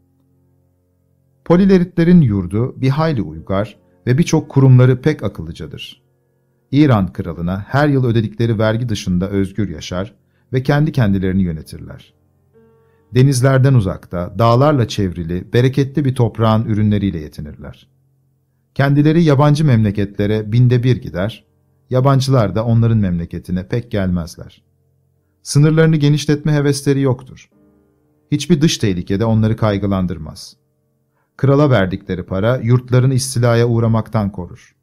Polileritlerin yurdu bir hayli uygar ve birçok kurumları pek akıllıcadır. İran kralına her yıl ödedikleri vergi dışında özgür yaşar ve kendi kendilerini yönetirler. Denizlerden uzakta, dağlarla çevrili, bereketli bir toprağın ürünleriyle yetinirler. Kendileri yabancı memleketlere binde bir gider, yabancılar da onların memleketine pek gelmezler. Sınırlarını genişletme hevesleri yoktur. Hiçbir dış tehlikede onları kaygılandırmaz. Krala verdikleri para yurtlarını istilaya uğramaktan korur.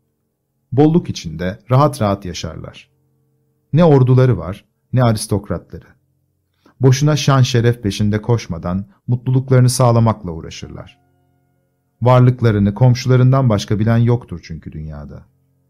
Bolluk içinde rahat rahat yaşarlar. Ne orduları var, ne aristokratları. Boşuna şan şeref peşinde koşmadan mutluluklarını sağlamakla uğraşırlar. Varlıklarını komşularından başka bilen yoktur çünkü dünyada.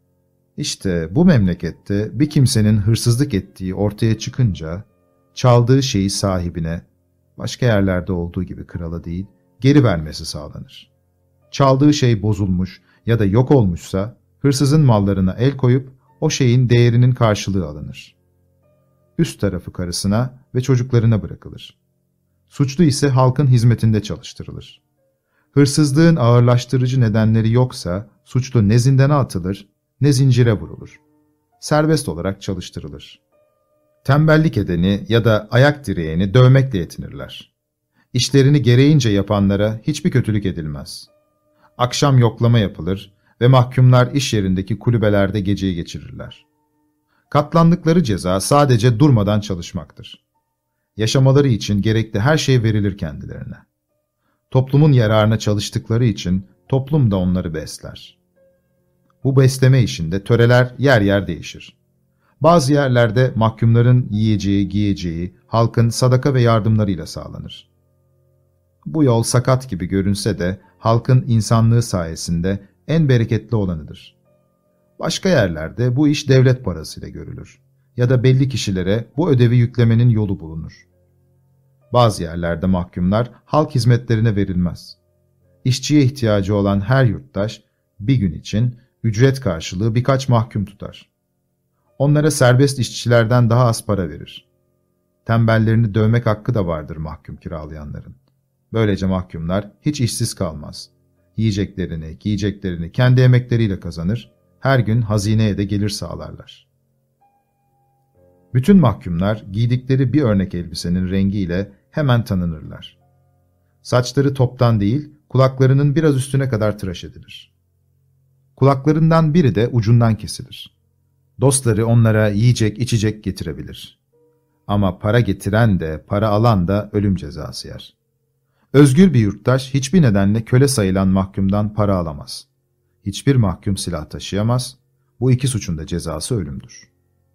İşte bu memlekette bir kimsenin hırsızlık ettiği ortaya çıkınca, çaldığı şeyi sahibine, başka yerlerde olduğu gibi krala değil, geri vermesi sağlanır. Çaldığı şey bozulmuş ya da yok olmuşsa, hırsızın mallarına el koyup o şeyin değerinin karşılığı alınır. Üst tarafı karısına ve çocuklarına bırakılır. Suçlu ise halkın hizmetinde çalıştırılır. Hırsızlığın ağırlaştırıcı nedenleri yoksa, suçlu ne zindana atılır, ne zincire vurulur. Serbest olarak çalıştırılır. Tembellik edeni ya da ayak direğini dövmekle yetinirler. İşlerini gereğince yapanlara hiçbir kötülük edilmez. Akşam yoklama yapılır ve mahkumlar iş yerindeki kulübelerde geceyi geçirirler. Katlandıkları ceza sadece durmadan çalışmaktır. Yaşamaları için gerekli her şey verilir kendilerine. Toplumun yararına çalıştıkları için toplum da onları besler. Bu besleme işinde töreler yer yer değişir. Bazı yerlerde mahkumların yiyeceği, giyeceği, halkın sadaka ve yardımlarıyla sağlanır. Bu yol sakat gibi görünse de halkın insanlığı sayesinde en bereketli olanıdır. Başka yerlerde bu iş devlet parasıyla görülür ya da belli kişilere bu ödevi yüklemenin yolu bulunur. Bazı yerlerde mahkumlar halk hizmetlerine verilmez. İşçiye ihtiyacı olan her yurttaş bir gün için ücret karşılığı birkaç mahkum tutar. Onlara serbest işçilerden daha az para verir. Tembellerini dövmek hakkı da vardır mahkum kiralayanların. Böylece mahkumlar hiç işsiz kalmaz. Yiyeceklerini, giyeceklerini kendi emekleriyle kazanır, her gün hazineye de gelir sağlarlar. Bütün mahkumlar giydikleri bir örnek elbisenin rengiyle hemen tanınırlar. Saçları toptan değil, kulaklarının biraz üstüne kadar tıraş edilir. Kulaklarından biri de ucundan kesilir. Dostları onlara yiyecek, içecek getirebilir. Ama para getiren de, para alan da ölüm cezası yer. Özgür bir yurttaş hiçbir nedenle köle sayılan mahkumdan para alamaz. Hiçbir mahkum silah taşıyamaz. Bu iki suçun da cezası ölümdür.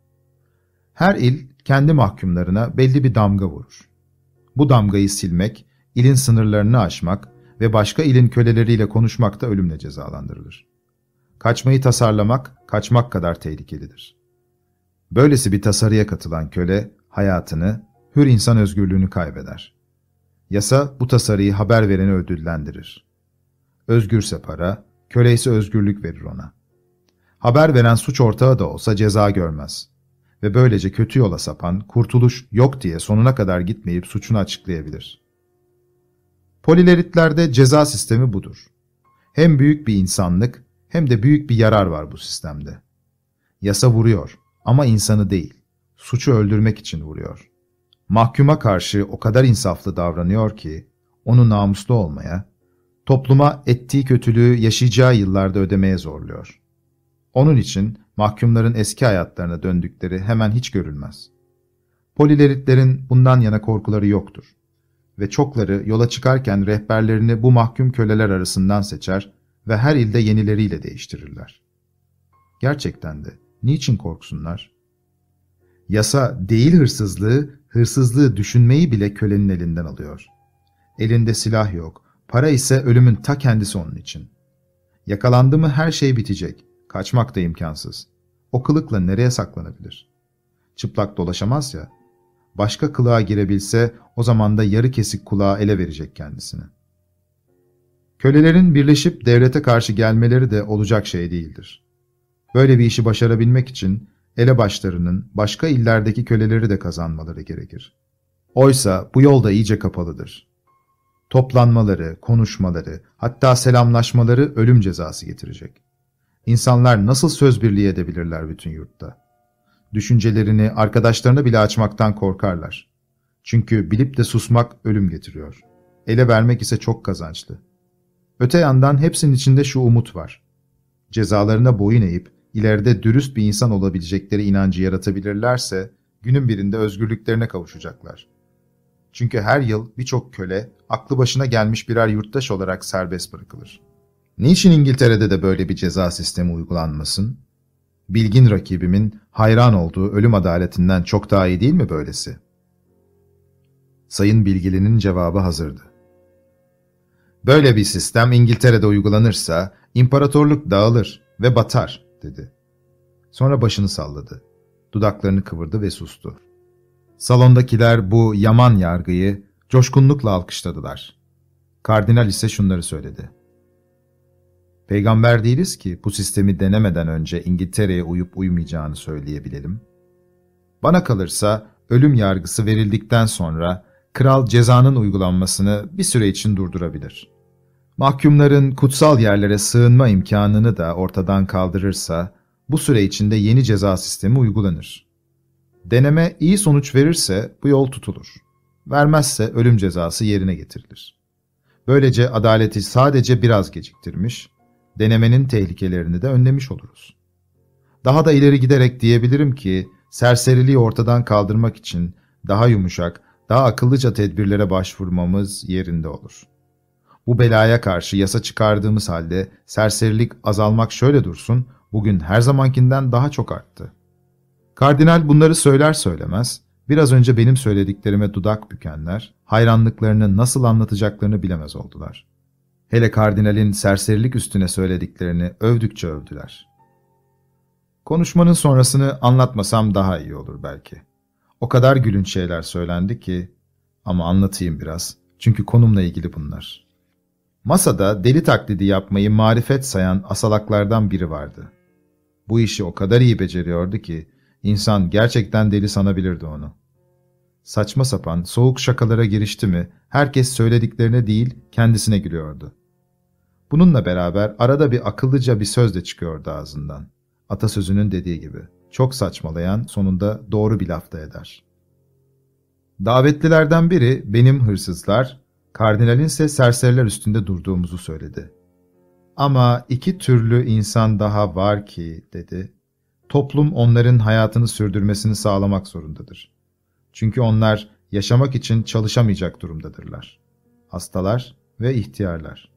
Her il kendi mahkumlarına belli bir damga vurur. Bu damgayı silmek, ilin sınırlarını aşmak ve başka ilin köleleriyle konuşmak da ölümle cezalandırılır. Kaçmayı tasarlamak, kaçmak kadar tehlikelidir. Böylesi bir tasarıya katılan köle, hayatını, hür insan özgürlüğünü kaybeder. Yasa bu tasarıyı haber vereni ödüllendirir. Özgürse para, köle ise özgürlük verir ona. Haber veren suç ortağı da olsa ceza görmez. Ve böylece kötü yola sapan, kurtuluş yok diye sonuna kadar gitmeyip suçunu açıklayabilir. Polileritlerde ceza sistemi budur. Hem büyük bir insanlık hem de büyük bir yarar var bu sistemde. Yasa vuruyor ama insanı değil, suçu öldürmek için vuruyor. Mahkuma karşı o kadar insaflı davranıyor ki, onu namuslu olmaya, topluma ettiği kötülüğü yaşayacağı yıllarda ödemeye zorluyor. Onun için mahkumların eski hayatlarına döndükleri hemen hiç görülmez. Polileritlerin bundan yana korkuları yoktur. Ve çokları yola çıkarken rehberlerini bu mahkum köleler arasından seçer ve her ilde yenileriyle değiştirirler. Gerçekten de niçin korksunlar? Yasa değil hırsızlığı, hırsızlığı düşünmeyi bile kölenin elinden alıyor. Elinde silah yok, para ise ölümün ta kendisi onun için. Yakalandı mı her şey bitecek, kaçmak da imkansız. O kılıkla nereye saklanabilir? Çıplak dolaşamaz ya, başka kılığa girebilse o zaman da yarı kesik kulağa ele verecek kendisini. Kölelerin birleşip devlete karşı gelmeleri de olacak şey değildir. Böyle bir işi başarabilmek için elebaşlarının başka illerdeki köleleri de kazanmaları gerekir. Oysa bu yol da iyice kapalıdır. Toplanmaları, konuşmaları, hatta selamlaşmaları ölüm cezası getirecek. İnsanlar nasıl söz birliği edebilirler bütün yurtta? Düşüncelerini arkadaşlarına bile açmaktan korkarlar. Çünkü bilip de susmak ölüm getiriyor. Ele vermek ise çok kazançlı. Öte yandan hepsinin içinde şu umut var. Cezalarına boyun eğip ileride dürüst bir insan olabilecekleri inancı yaratabilirlerse günün birinde özgürlüklerine kavuşacaklar. Çünkü her yıl birçok köle aklı başına gelmiş birer yurttaş olarak serbest bırakılır. Niçin İngiltere'de de böyle bir ceza sistemi uygulanmasın? Bilgin rakibimin hayran olduğu ölüm adaletinden çok daha iyi değil mi böylesi? Sayın Bilgili'nin cevabı hazırdı. Böyle bir sistem İngiltere'de uygulanırsa imparatorluk dağılır ve batar, dedi. Sonra başını salladı. Dudaklarını kıvırdı ve sustu. Salondakiler bu yaman yargıyı coşkunlukla alkışladılar. Kardinal ise şunları söyledi. Peygamber değiliz ki bu sistemi denemeden önce İngiltere'ye uyup uymayacağını söyleyebilelim. Bana kalırsa ölüm yargısı verildikten sonra kral cezanın uygulanmasını bir süre için durdurabilir. Mahkumların kutsal yerlere sığınma imkanını da ortadan kaldırırsa bu süre içinde yeni ceza sistemi uygulanır. Deneme iyi sonuç verirse bu yol tutulur. Vermezse ölüm cezası yerine getirilir. Böylece adaleti sadece biraz geciktirmiş, denemenin tehlikelerini de önlemiş oluruz. Daha da ileri giderek diyebilirim ki, serseriliği ortadan kaldırmak için daha yumuşak, daha akıllıca tedbirlere başvurmamız yerinde olur. Bu belaya karşı yasa çıkardığımız halde serserilik azalmak şöyle dursun, bugün her zamankinden daha çok arttı. Kardinal bunları söyler söylemez, biraz önce benim söylediklerime dudak bükenler, hayranlıklarını nasıl anlatacaklarını bilemez oldular. Hele kardinalin serserilik üstüne söylediklerini övdükçe övdüler. Konuşmanın sonrasını anlatmasam daha iyi olur belki. O kadar gülünç şeyler söylendi ki, ama anlatayım biraz, çünkü konumla ilgili bunlar. Masada deli taklidi yapmayı marifet sayan asalaklardan biri vardı. Bu işi o kadar iyi beceriyordu ki, insan gerçekten deli sanabilirdi onu. Saçma sapan, soğuk şakalara girişti mi, herkes söylediklerine değil, kendisine gülüyordu. Bununla beraber arada bir akıllıca bir söz de çıkıyordu ağzından. Atasözünün dediği gibi, çok saçmalayan sonunda doğru bir laf da eder. Davetlilerden biri benim hırsızlar, kardinalin ise serseriler üstünde durduğumuzu söyledi. Ama iki türlü insan daha var ki, dedi. Toplum onların hayatını sürdürmesini sağlamak zorundadır. Çünkü onlar yaşamak için çalışamayacak durumdadırlar. Hastalar ve ihtiyarlar.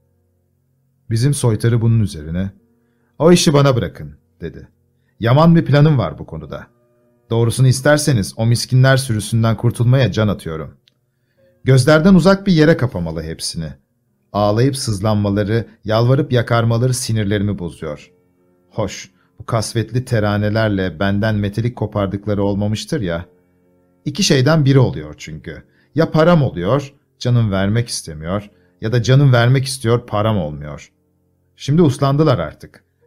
Bizim soytarı bunun üzerine, "O işi bana bırakın," dedi. "Yaman bir planım var bu konuda. Doğrusunu isterseniz o miskinler sürüsünden kurtulmaya can atıyorum. Gözlerden uzak bir yere kapamalı hepsini. Ağlayıp sızlanmaları, yalvarıp yakarmaları sinirlerimi bozuyor. Hoş, bu kasvetli teranelerle benden metelik kopardıkları olmamıştır ya. İki şeyden biri oluyor çünkü. Ya param oluyor, canım vermek istemiyor, ya da canım vermek istiyor, param olmuyor. Şimdi uslandılar artık.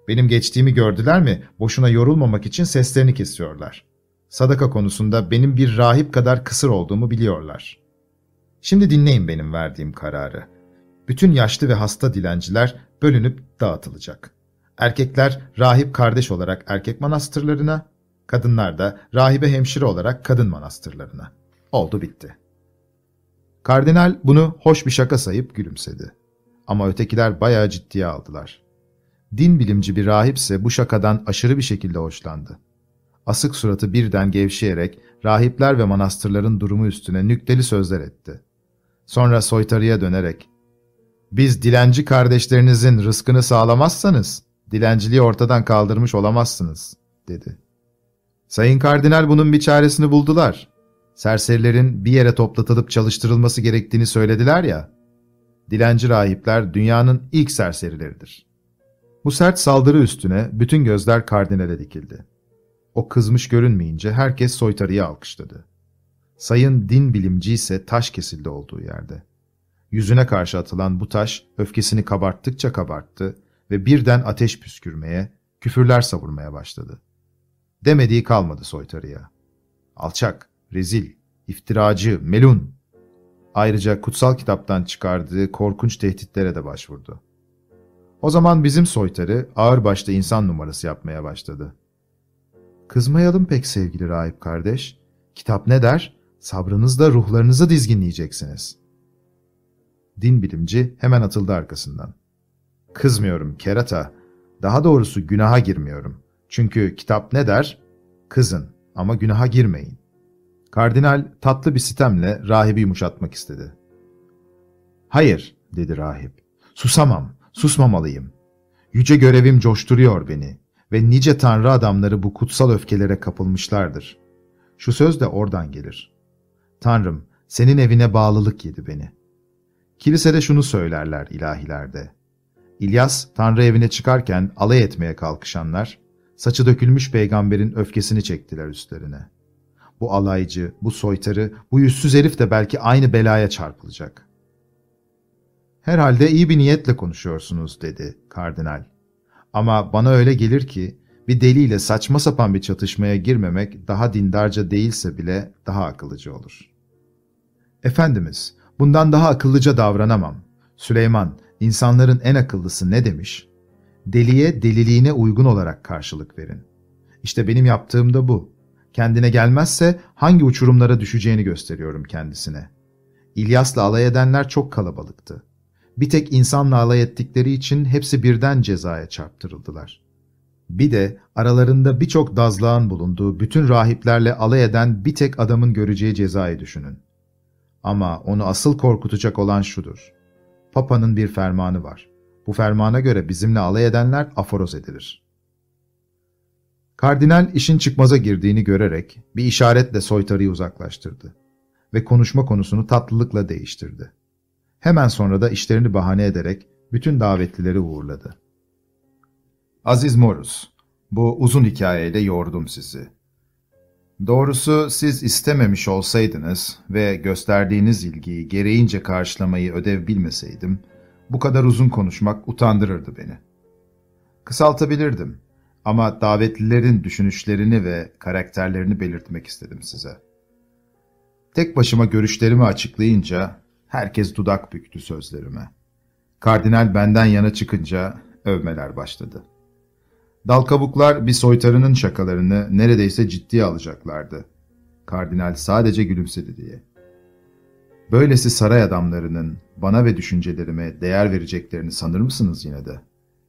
Benim geçtiğimi gördüler mi, boşuna yorulmamak için seslerini kesiyorlar. Sadaka konusunda benim bir rahip kadar kısır olduğumu biliyorlar. Şimdi dinleyin benim verdiğim kararı. Bütün yaşlı ve hasta dilenciler bölünüp dağıtılacak. Erkekler rahip kardeş olarak erkek manastırlarına, kadınlar da rahibe hemşire olarak kadın manastırlarına. Oldu bitti. Kardinal bunu hoş bir şaka sayıp gülümsedi. Ama ötekiler bayağı ciddiye aldılar. Din bilimci bir rahipse bu şakadan aşırı bir şekilde hoşlandı. Asık suratı birden gevşeyerek rahipler ve manastırların durumu üstüne nükteli sözler etti. Sonra soytarıya dönerek, "Biz dilenci kardeşlerinizin rızkını sağlamazsanız, dilenciliği ortadan kaldırmış olamazsınız," dedi. "Sayın Kardinal bunun bir çaresini buldular. Serserilerin bir yere toplatılıp çalıştırılması gerektiğini söylediler ya, dilenci rahipler dünyanın ilk serserileridir." Bu sert saldırı üstüne bütün gözler kardinale dikildi. O kızmış görünmeyince herkes soytarıyı alkışladı. Sayın din bilimci ise taş kesildi olduğu yerde. Yüzüne karşı atılan bu taş öfkesini kabarttıkça kabarttı ve birden ateş püskürmeye, küfürler savurmaya başladı. Demediği kalmadı soytarıya. Alçak, rezil, iftiracı, melun. Ayrıca kutsal kitaptan çıkardığı korkunç tehditlere de başvurdu. O zaman bizim soytarı ağırbaşlı insan numarası yapmaya başladı. "Kızmayalım pek sevgili rahip kardeş. Kitap ne der? Sabrınızla ruhlarınızı dizginleyeceksiniz." Din bilimci hemen atıldı arkasından. "Kızmıyorum kerata. Daha doğrusu günaha girmiyorum. Çünkü kitap ne der? Kızın ama günaha girmeyin." Kardinal tatlı bir sitemle rahibi yumuşatmak istedi. "Hayır," dedi rahip. "Susamam, susmamalıyım. Yüce görevim coşturuyor beni ve nice tanrı adamları bu kutsal öfkelere kapılmışlardır. Şu söz de oradan gelir. Tanrım, senin evine bağlılık yedi beni. Kilisede şunu söylerler ilahilerde. İlyas, Tanrı evine çıkarken alay etmeye kalkışanlar, saçı dökülmüş peygamberin öfkesini çektiler üstlerine. Bu alaycı, bu soytarı, bu yüzsüz herif de belki aynı belaya çarpılacak." "Herhalde iyi bir niyetle konuşuyorsunuz," dedi kardinal. "Ama bana öyle gelir ki, bir deliyle saçma sapan bir çatışmaya girmemek daha dindarca değilse bile daha akıllıca olur." "Efendimiz, bundan daha akıllıca davranamam. Süleyman, insanların en akıllısı ne demiş? Deliye deliliğine uygun olarak karşılık verin. İşte benim yaptığım da bu. Kendine gelmezse hangi uçurumlara düşeceğini gösteriyorum kendisine. İlyas'la alay edenler çok kalabalıktı. Bir tek insanla alay ettikleri için hepsi birden cezaya çarptırıldılar. Bir de aralarında birçok dazlağın bulunduğu bütün rahiplerle alay eden bir tek adamın göreceği cezayı düşünün. Ama onu asıl korkutacak olan şudur. Papa'nın bir fermanı var. Bu fermana göre bizimle alay edenler aforoz edilir." Kardinal işin çıkmaza girdiğini görerek bir işaretle soytarıyı uzaklaştırdı ve konuşma konusunu tatlılıkla değiştirdi. Hemen sonra da işlerini bahane ederek bütün davetlileri uğurladı. "Aziz Morus, bu uzun hikayeyle yordum sizi. Doğrusu siz istememiş olsaydınız ve gösterdiğiniz ilgiyi gereğince karşılamayı ödev bilmeseydim, bu kadar uzun konuşmak utandırırdı beni. Kısaltabilirdim ama davetlilerin düşünüşlerini ve karakterlerini belirtmek istedim size. Tek başıma görüşlerimi açıklayınca herkes dudak büktü sözlerime. Kardinal benden yana çıkınca övmeler başladı. Dal kabuklar bir soytarının şakalarını neredeyse ciddiye alacaklardı. Kardinal sadece gülümsedi diye. Böylesi saray adamlarının bana ve düşüncelerime değer vereceklerini sanır mısınız yine de?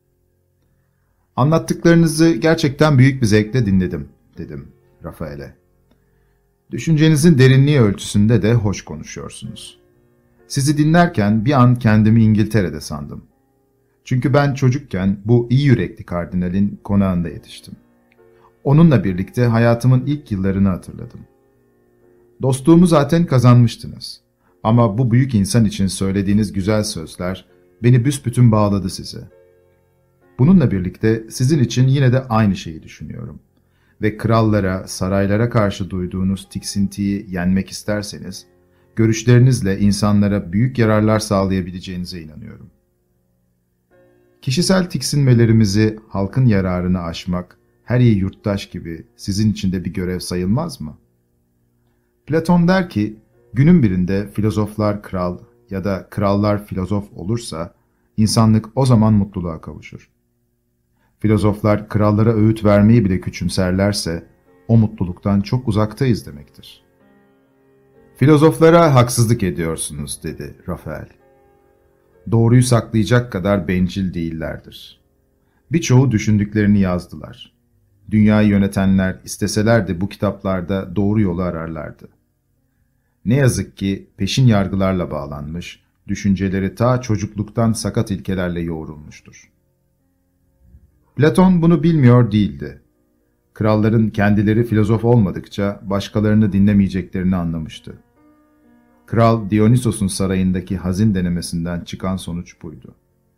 Anlattıklarınızı gerçekten büyük bir zevkle dinledim, dedim Rafael'e. Düşüncenizin derinliği ölçüsünde de hoş konuşuyorsunuz. Sizi dinlerken bir an kendimi İngiltere'de sandım. Çünkü ben çocukken bu iyi yürekli kardinalin konağında yetiştim. Onunla birlikte hayatımın ilk yıllarını hatırladım. Dostluğumu zaten kazanmıştınız. Ama bu büyük insan için söylediğiniz güzel sözler beni büsbütün bağladı size. Bununla birlikte sizin için yine de aynı şeyi düşünüyorum. Ve krallara, saraylara karşı duyduğunuz tiksintiyi yenmek isterseniz, görüşlerinizle insanlara büyük yararlar sağlayabileceğinize inanıyorum. Kişisel tiksinmelerimizi halkın yararını aşmak, her iyi yurttaş gibi sizin için de bir görev sayılmaz mı? Platon der ki, günün birinde filozoflar kral ya da krallar filozof olursa, insanlık o zaman mutluluğa kavuşur. Filozoflar krallara öğüt vermeyi bile küçümserlerse, o mutluluktan çok uzaktayız demektir. Filozoflara haksızlık ediyorsunuz, dedi Rafael. Doğruyu saklayacak kadar bencil değillerdir. Birçoğu düşündüklerini yazdılar. Dünyayı yönetenler isteseler de bu kitaplarda doğru yolu ararlardı. Ne yazık ki peşin yargılarla bağlanmış, düşünceleri ta çocukluktan sakat ilkelerle yoğrulmuştur. Platon bunu bilmiyor değildi. Kralların kendileri filozof olmadıkça başkalarını dinlemeyeceklerini anlamıştı. Kral Dionysos'un sarayındaki hazin denemesinden çıkan sonuç buydu.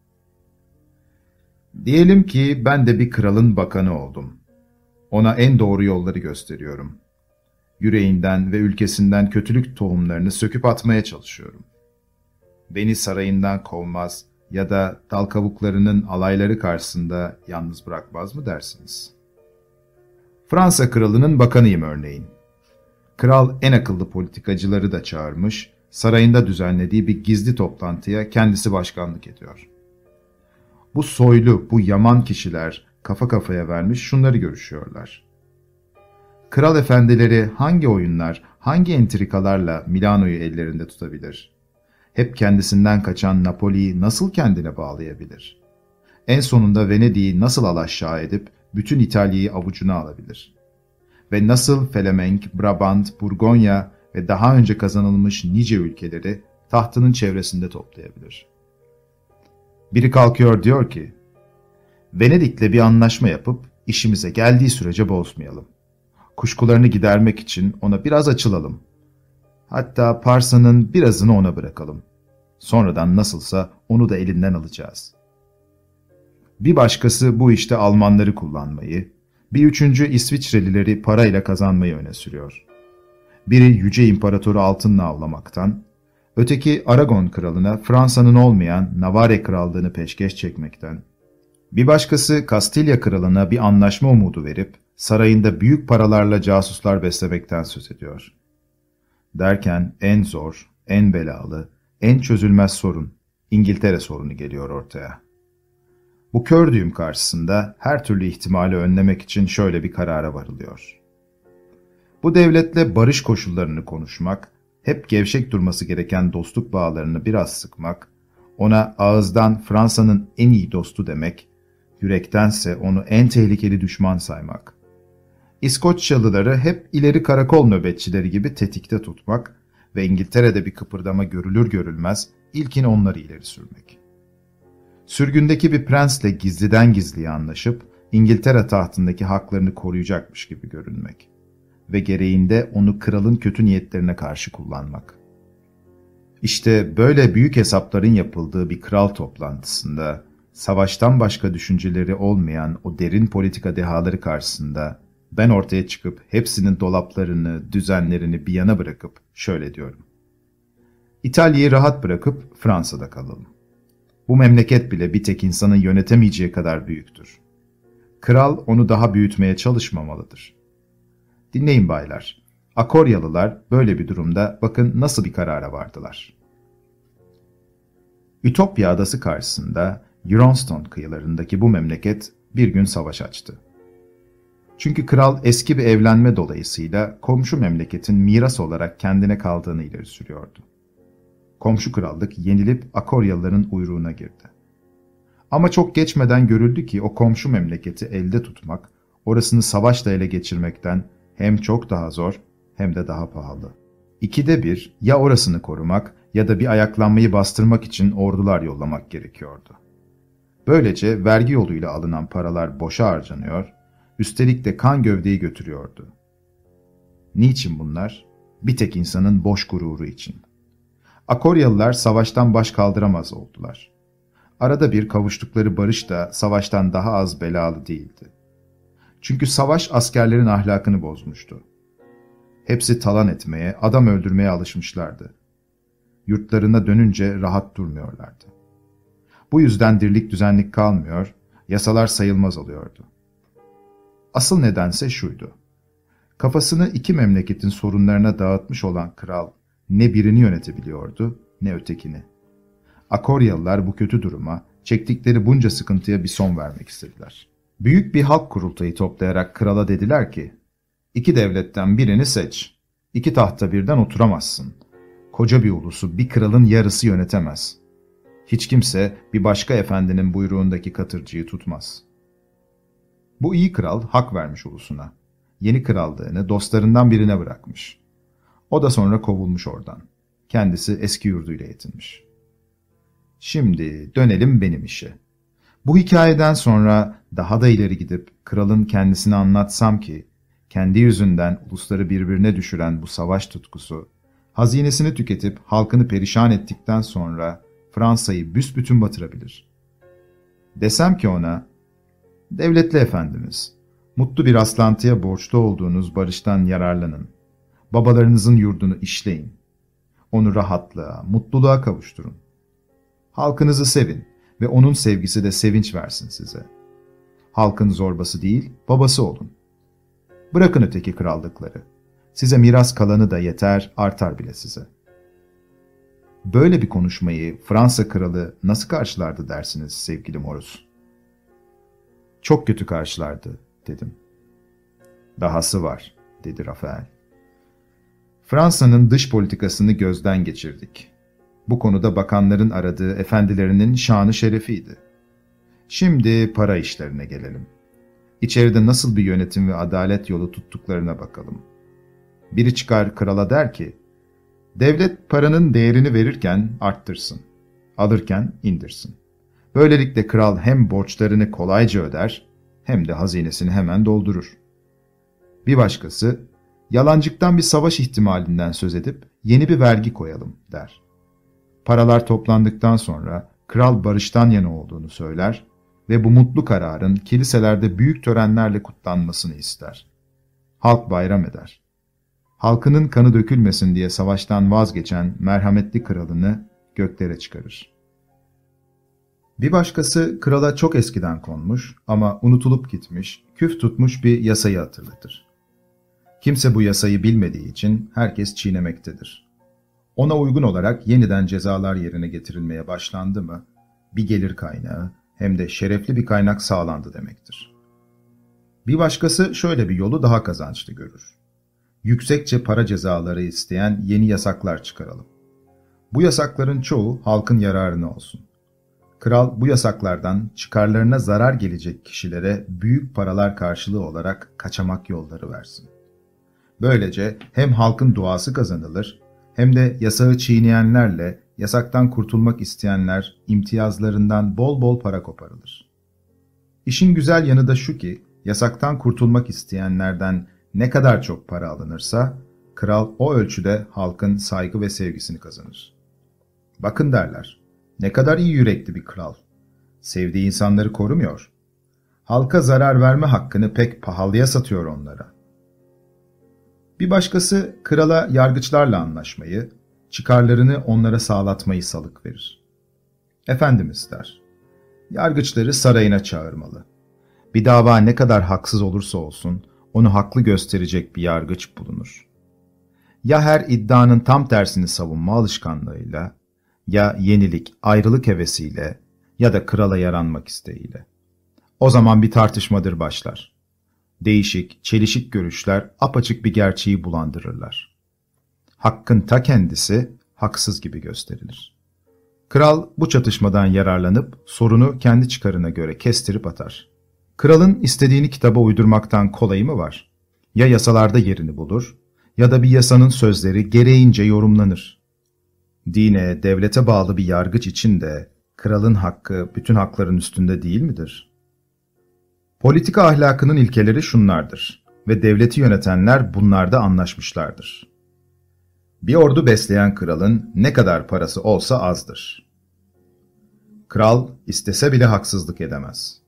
Diyelim ki ben de bir kralın bakanı oldum. Ona en doğru yolları gösteriyorum. Yüreğinden ve ülkesinden kötülük tohumlarını söküp atmaya çalışıyorum. Beni sarayından kovmaz ya da dal kavuklarının alayları karşısında yalnız bırakmaz mı dersiniz? Fransa kralının bakanıyım örneğin. Kral en akıllı politikacıları da çağırmış, sarayında düzenlediği bir gizli toplantıya kendisi başkanlık ediyor. Bu soylu, bu yaman kişiler kafa kafaya vermiş şunları görüşüyorlar. Kral efendileri hangi oyunlar, hangi entrikalarla Milano'yu ellerinde tutabilir? Hep kendisinden kaçan Napoli'yi nasıl kendine bağlayabilir? En sonunda Venedik'i nasıl alaşağı edip bütün İtalya'yı avucuna alabilir? Ve nasıl Felemenk, Brabant, Burgonya ve daha önce kazanılmış nice ülkeleri tahtının çevresinde toplayabilir? Biri kalkıyor diyor ki, Venedik'le bir anlaşma yapıp işimize geldiği sürece bozmayalım. Kuşkularını gidermek için ona biraz açılalım. Hatta Parsa'nın birazını ona bırakalım. Sonradan nasılsa onu da elinden alacağız. Bir başkası bu işte Almanları kullanmayı, bir üçüncü İsviçrelileri parayla kazanmayı öne sürüyor. Biri Yüce İmparatoru altınla avlamaktan, öteki Aragon kralına Fransa'nın olmayan Navarre krallığını peşkeş çekmekten, bir başkası Kastilya kralına bir anlaşma umudu verip sarayında büyük paralarla casuslar beslemekten söz ediyor. Derken en zor, en belalı, en çözülmez sorun, İngiltere sorunu geliyor ortaya. Bu kör düğüm karşısında her türlü ihtimali önlemek için şöyle bir karara varılıyor. Bu devletle barış koşullarını konuşmak, hep gevşek durması gereken dostluk bağlarını biraz sıkmak, ona ağızdan Fransa'nın en iyi dostu demek, yürektense onu en tehlikeli düşman saymak. İskoçyalıları hep ileri karakol nöbetçileri gibi tetikte tutmak ve İngiltere'de bir kıpırdama görülür görülmez ilkin onları ileri sürmek. Sürgündeki bir prensle gizliden gizliye anlaşıp İngiltere tahtındaki haklarını koruyacakmış gibi görünmek ve gereğinde onu kralın kötü niyetlerine karşı kullanmak. İşte böyle büyük hesapların yapıldığı bir kral toplantısında, savaştan başka düşünceleri olmayan o derin politika dehaları karşısında ben ortaya çıkıp hepsinin dolaplarını, düzenlerini bir yana bırakıp şöyle diyorum. İtalya'yı rahat bırakıp Fransa'da kalalım. Bu memleket bile bir tek insanın yönetemeyeceği kadar büyüktür. Kral onu daha büyütmeye çalışmamalıdır. Dinleyin baylar, Akoryalılar böyle bir durumda bakın nasıl bir karara vardılar. Ütopya adası karşısında Euroston kıyılarındaki bu memleket bir gün savaş açtı. Çünkü kral eski bir evlenme dolayısıyla komşu memleketin miras olarak kendine kaldığını ileri sürüyordu. Komşu krallık yenilip Akoryalıların uyruğuna girdi. Ama çok geçmeden görüldü ki o komşu memleketi elde tutmak, orasını savaşla ele geçirmekten hem çok daha zor hem de daha pahalı. İkide bir ya orasını korumak ya da bir ayaklanmayı bastırmak için ordular yollamak gerekiyordu. Böylece vergi yoluyla alınan paralar boşa harcanıyor, üstelik de kan gövdeyi götürüyordu. Niçin bunlar? Bir tek insanın boş gururu için. Akoryalılar savaştan baş kaldıramaz oldular. Arada bir kavuştukları barış da savaştan daha az belalı değildi. Çünkü savaş askerlerin ahlakını bozmuştu. Hepsi talan etmeye, adam öldürmeye alışmışlardı. Yurtlarına dönünce rahat durmuyorlardı. Bu yüzden dirlik düzenlik kalmıyor, yasalar sayılmaz oluyordu. Asıl nedense şuydu. Kafasını iki memleketin sorunlarına dağıtmış olan kral ne birini yönetebiliyordu ne ötekini. Akoryalılar bu kötü duruma, çektikleri bunca sıkıntıya bir son vermek istediler. Büyük bir halk kurultayı toplayarak krala dediler ki, İki devletten birini seç, iki tahta birden oturamazsın. Koca bir ulusu bir kralın yarısı yönetemez. Hiç kimse bir başka efendinin buyruğundaki katırcıyı tutmaz. Bu iyi kral hak vermiş ulusuna. Yeni krallığını dostlarından birine bırakmış. O da sonra kovulmuş oradan. Kendisi eski yurduyla yetinmiş. Şimdi dönelim benim işe. Bu hikayeden sonra daha da ileri gidip kralın kendisini anlatsam ki, kendi yüzünden ulusları birbirine düşüren bu savaş tutkusu, hazinesini tüketip halkını perişan ettikten sonra Fransa'yı büsbütün batırabilir. Desem ki ona, devletli efendimiz, mutlu bir aslantıya borçlu olduğunuz barıştan yararlanın. Babalarınızın yurdunu işleyin. Onu rahatlığa, mutluluğa kavuşturun. Halkınızı sevin ve onun sevgisi de sevinç versin size. Halkın zorbası değil, babası olun. Bırakın öteki krallıkları. Size miras kalanı da yeter, artar bile size. Böyle bir konuşmayı Fransa kralı nasıl karşılardı dersiniz sevgili Morus? Çok kötü karşılardı, dedim. Dahası var, dedi Rafael. Fransa'nın dış politikasını gözden geçirdik. Bu konuda bakanların aradığı efendilerinin şanı şerefiydi. Şimdi para işlerine gelelim. İçeride nasıl bir yönetim ve adalet yolu tuttuklarına bakalım. Biri çıkar krala der ki, devlet paranın değerini verirken arttırsın, alırken indirsin. Böylelikle kral hem borçlarını kolayca öder, hem de hazinesini hemen doldurur. Bir başkası, yalancıktan bir savaş ihtimalinden söz edip yeni bir vergi koyalım der. Paralar toplandıktan sonra kral barıştan yana olduğunu söyler ve bu mutlu kararın kiliselerde büyük törenlerle kutlanmasını ister. Halk bayram eder. Halkının kanı dökülmesin diye savaştan vazgeçen merhametli kralını göklere çıkarır. Bir başkası krala çok eskiden konmuş ama unutulup gitmiş, küf tutmuş bir yasayı hatırlatır. Kimse bu yasayı bilmediği için herkes çiğnemektedir. Ona uygun olarak yeniden cezalar yerine getirilmeye başlandı mı, bir gelir kaynağı hem de şerefli bir kaynak sağlandı demektir. Bir başkası şöyle bir yolu daha kazançlı görür. Yüksekçe para cezaları isteyen yeni yasaklar çıkaralım. Bu yasakların çoğu halkın yararına olsun. Kral bu yasaklardan çıkarlarına zarar gelecek kişilere büyük paralar karşılığı olarak kaçamak yolları versin. Böylece hem halkın duası kazanılır, hem de yasağı çiğneyenlerle yasaktan kurtulmak isteyenler imtiyazlarından bol bol para koparılır. İşin güzel yanı da şu ki, yasaktan kurtulmak isteyenlerden ne kadar çok para alınırsa, kral o ölçüde halkın saygı ve sevgisini kazanır. Bakın derler, ne kadar iyi yürekli bir kral. Sevdiği insanları korumuyor. Halka zarar verme hakkını pek pahalıya satıyor onlara. Bir başkası krala yargıçlarla anlaşmayı, çıkarlarını onlara sağlatmayı salık verir. Efendimiz der, yargıçları sarayına çağırmalı. Bir dava ne kadar haksız olursa olsun, onu haklı gösterecek bir yargıç bulunur. Ya her iddianın tam tersini savunma alışkanlığıyla, ya yenilik, ayrılık hevesiyle ya da krala yaranmak isteğiyle. O zaman bir tartışmadır başlar. Değişik, çelişik görüşler apaçık bir gerçeği bulandırırlar. Hakkın ta kendisi haksız gibi gösterilir. Kral bu çatışmadan yararlanıp sorunu kendi çıkarına göre kestirip atar. Kralın istediğini kitaba uydurmaktan kolayı mı var? Ya yasalarda yerini bulur ya da bir yasanın sözleri gereğince yorumlanır. Dine, devlete bağlı bir yargıç için de kralın hakkı bütün hakların üstünde değil midir? Politika ahlakının ilkeleri şunlardır ve devleti yönetenler bunlarda anlaşmışlardır. Bir ordu besleyen kralın ne kadar parası olsa azdır. Kral istese bile haksızlık edemez.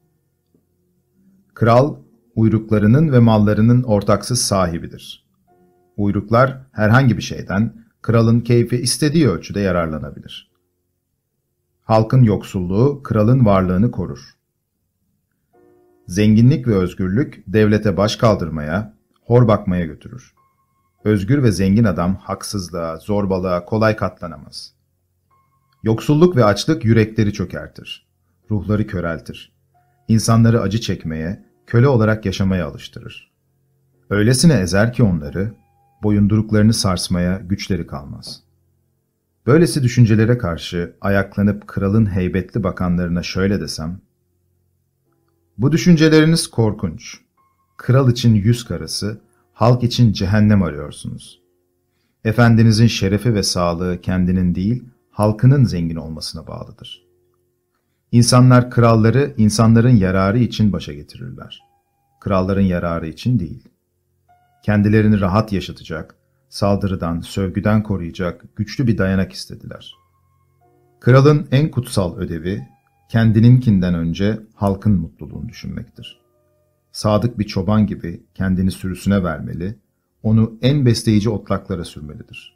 Kral, uyruklarının ve mallarının ortaksız sahibidir. Uyruklar herhangi bir şeyden kralın keyfi istediği ölçüde yararlanabilir. Halkın yoksulluğu kralın varlığını korur. Zenginlik ve özgürlük devlete baş kaldırmaya, hor bakmaya götürür. Özgür ve zengin adam haksızlığa, zorbalığa kolay katlanamaz. Yoksulluk ve açlık yürekleri çökertir, ruhları köreltir. İnsanları acı çekmeye, köle olarak yaşamaya alıştırır. Öylesine ezer ki onları, boyunduruklarını sarsmaya güçleri kalmaz. Böylesi düşüncelere karşı ayaklanıp kralın heybetli bakanlarına şöyle desem, "Bu düşünceleriniz korkunç. Kral için yüz karası, halk için cehennem arıyorsunuz. Efendinizin şerefi ve sağlığı kendinin değil, halkının zengin olmasına bağlıdır. İnsanlar kralları insanların yararı için başa getirirler. Kralların yararı için değil. Kendilerini rahat yaşatacak, saldırıdan, sövgüden koruyacak güçlü bir dayanak istediler. Kralın en kutsal ödevi, kendininkinden önce halkın mutluluğunu düşünmektir. Sadık bir çoban gibi kendini sürüsüne vermeli, onu en besleyici otlaklara sürmelidir.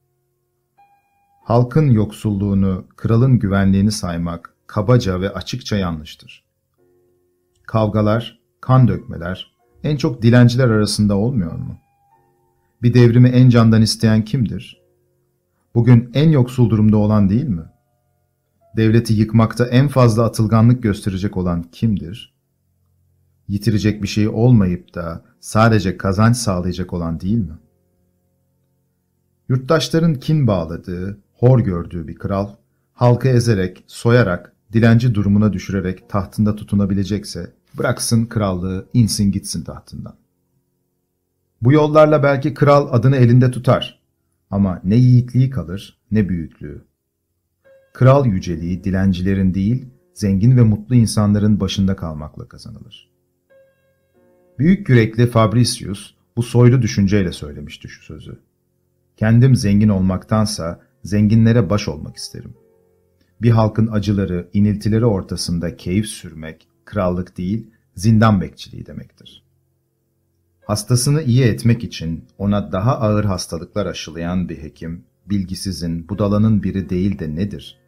Halkın yoksulluğunu, kralın güvenliğini saymak kabaca ve açıkça yanlıştır. Kavgalar, kan dökmeler en çok dilenciler arasında olmuyor mu? Bir devrimi en candan isteyen kimdir? Bugün en yoksul durumda olan değil mi? Devleti yıkmakta en fazla atılganlık gösterecek olan kimdir? Yitirecek bir şey olmayıp da sadece kazanç sağlayacak olan değil mi? Yurttaşların kin bağladığı, hor gördüğü bir kral, halkı ezerek, soyarak, dilenci durumuna düşürerek tahtında tutunabilecekse, bıraksın krallığı, insin gitsin tahtından. Bu yollarla belki kral adını elinde tutar ama ne yiğitliği kalır ne büyüklüğü. Kral yüceliği dilencilerin değil, zengin ve mutlu insanların başında kalmakla kazanılır. Büyük yürekli Fabricius bu soylu düşünceyle söylemişti şu sözü. Kendim zengin olmaktansa zenginlere baş olmak isterim. Bir halkın acıları, iniltileri ortasında keyif sürmek, krallık değil, zindan bekçiliği demektir. Hastasını iyi etmek için ona daha ağır hastalıklar aşılayan bir hekim, bilgisizin, budalanın biri değil de nedir?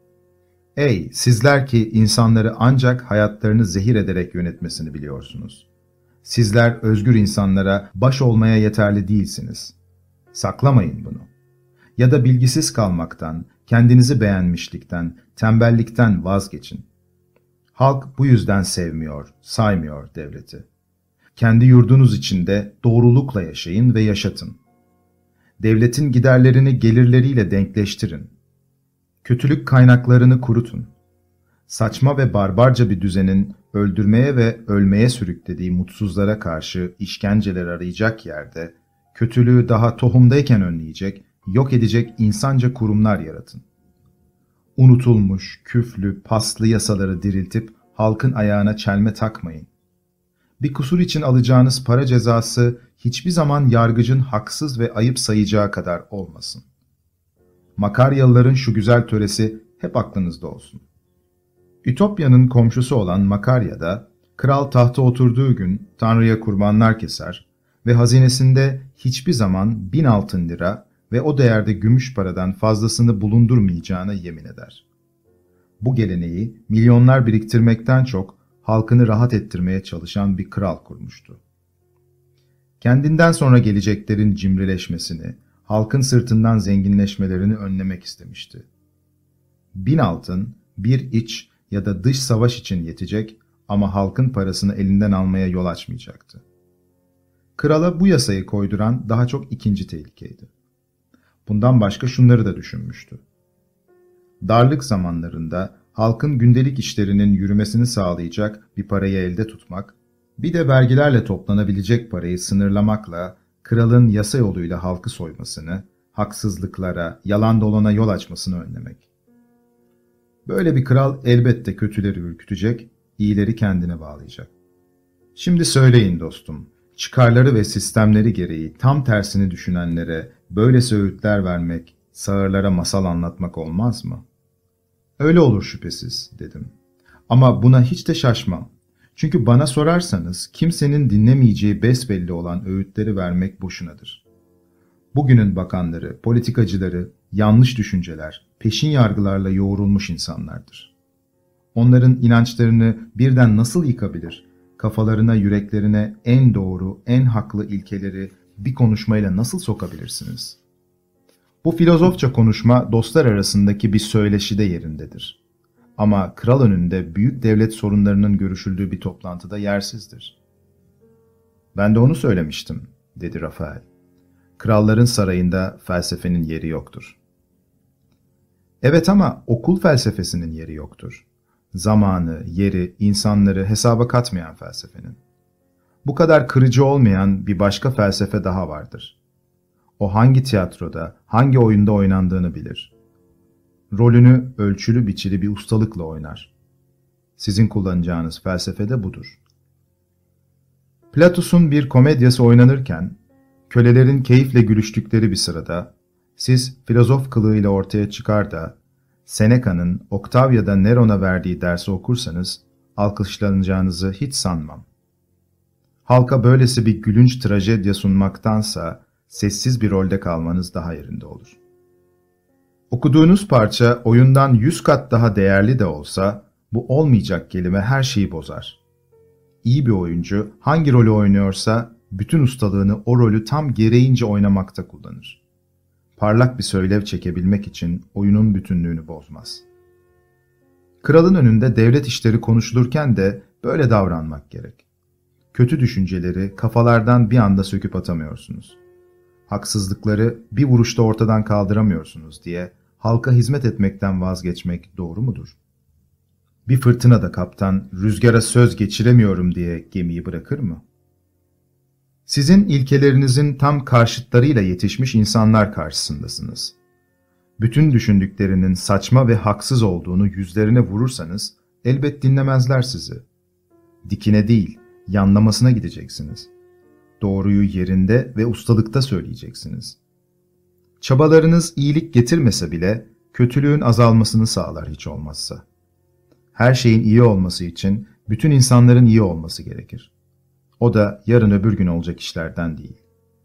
Ey sizler ki insanları ancak hayatlarını zehir ederek yönetmesini biliyorsunuz. Sizler özgür insanlara baş olmaya yeterli değilsiniz. Saklamayın bunu. Ya da bilgisiz kalmaktan, kendinizi beğenmişlikten, tembellikten vazgeçin. Halk bu yüzden sevmiyor, saymıyor devleti. Kendi yurdunuz içinde doğrulukla yaşayın ve yaşatın. Devletin giderlerini gelirleriyle denkleştirin. Kötülük kaynaklarını kurutun. Saçma ve barbarca bir düzenin öldürmeye ve ölmeye sürüklediği mutsuzlara karşı işkenceler arayacak yerde, kötülüğü daha tohumdayken önleyecek, yok edecek insanca kurumlar yaratın. Unutulmuş, küflü, paslı yasaları diriltip halkın ayağına çelme takmayın. Bir kusur için alacağınız para cezası hiçbir zaman yargıcın haksız ve ayıp sayacağı kadar olmasın. Makaryalıların şu güzel töresi hep aklınızda olsun. Ütopya'nın komşusu olan Makarya'da, kral tahta oturduğu gün Tanrı'ya kurbanlar keser ve hazinesinde hiçbir zaman bin altın lira ve o değerde gümüş paradan fazlasını bulundurmayacağına yemin eder. Bu geleneği milyonlar biriktirmekten çok halkını rahat ettirmeye çalışan bir kral kurmuştu. Kendinden sonra geleceklerin cimrileşmesini, halkın sırtından zenginleşmelerini önlemek istemişti. Bin altın, bir iç ya da dış savaş için yetecek ama halkın parasını elinden almaya yol açmayacaktı. Krala bu yasayı koyduran daha çok ikinci tehlikeydi. Bundan başka şunları da düşünmüştü. Darlık zamanlarında halkın gündelik işlerinin yürümesini sağlayacak bir parayı elde tutmak, bir de vergilerle toplanabilecek parayı sınırlamakla kralın yasa yoluyla halkı soymasını, haksızlıklara, yalan dolana yol açmasını önlemek. Böyle bir kral elbette kötüleri ürkütecek, iyileri kendine bağlayacak. Şimdi söyleyin dostum, çıkarları ve sistemleri gereği tam tersini düşünenlere böyle öğütler vermek, sağırlara masal anlatmak olmaz mı? Öyle olur şüphesiz, dedim. Ama buna hiç de şaşmam. Çünkü bana sorarsanız kimsenin dinlemeyeceği besbelli olan öğütleri vermek boşunadır. Bugünün bakanları, politikacıları, yanlış düşünceler, peşin yargılarla yoğrulmuş insanlardır. Onların inançlarını birden nasıl yıkabilir, kafalarına, yüreklerine en doğru, en haklı ilkeleri bir konuşmayla nasıl sokabilirsiniz? Bu filozofça konuşma dostlar arasındaki bir söyleşide yerindedir. Ama kral önünde büyük devlet sorunlarının görüşüldüğü bir toplantıda yersizdir. "Ben de onu söylemiştim," dedi Rafael. "Kralların sarayında felsefenin yeri yoktur." "Evet ama okul felsefesinin yeri yoktur. Zamanı, yeri, insanları hesaba katmayan felsefenin. Bu kadar kırıcı olmayan bir başka felsefe daha vardır. O hangi tiyatroda, hangi oyunda oynandığını bilir. Rolünü ölçülü biçili bir ustalıkla oynar. Sizin kullanacağınız felsefe de budur." Platus'un bir komedyası oynanırken, kölelerin keyifle gülüştükleri bir sırada, siz filozof kılığıyla ortaya çıkar da, Seneca'nın Octavia'da Neron'a verdiği dersi okursanız, alkışlanacağınızı hiç sanmam. Halka böylesi bir gülünç trajedya sunmaktansa, sessiz bir rolde kalmanız daha yerinde olur. Okuduğunuz parça oyundan yüz kat daha değerli de olsa, bu olmayacak kelime her şeyi bozar. İyi bir oyuncu hangi rolü oynuyorsa, bütün ustalığını o rolü tam gereğince oynamakta kullanır. Parlak bir söylev çekebilmek için oyunun bütünlüğünü bozmaz. Kralın önünde devlet işleri konuşulurken de böyle davranmak gerek. Kötü düşünceleri kafalardan bir anda söküp atamıyorsunuz. Haksızlıkları bir vuruşta ortadan kaldıramıyorsunuz diye halka hizmet etmekten vazgeçmek doğru mudur? Bir fırtınada kaptan rüzgara söz geçiremiyorum diye gemiyi bırakır mı? Sizin ilkelerinizin tam karşıtlarıyla yetişmiş insanlar karşısındasınız. Bütün düşündüklerinin saçma ve haksız olduğunu yüzlerine vurursanız elbet dinlemezler sizi. Dikine değil, yanlamasına gideceksiniz. Doğruyu yerinde ve ustalıkta söyleyeceksiniz. Çabalarınız iyilik getirmese bile kötülüğün azalmasını sağlar hiç olmazsa. Her şeyin iyi olması için bütün insanların iyi olması gerekir. O da yarın öbür gün olacak işlerden değil.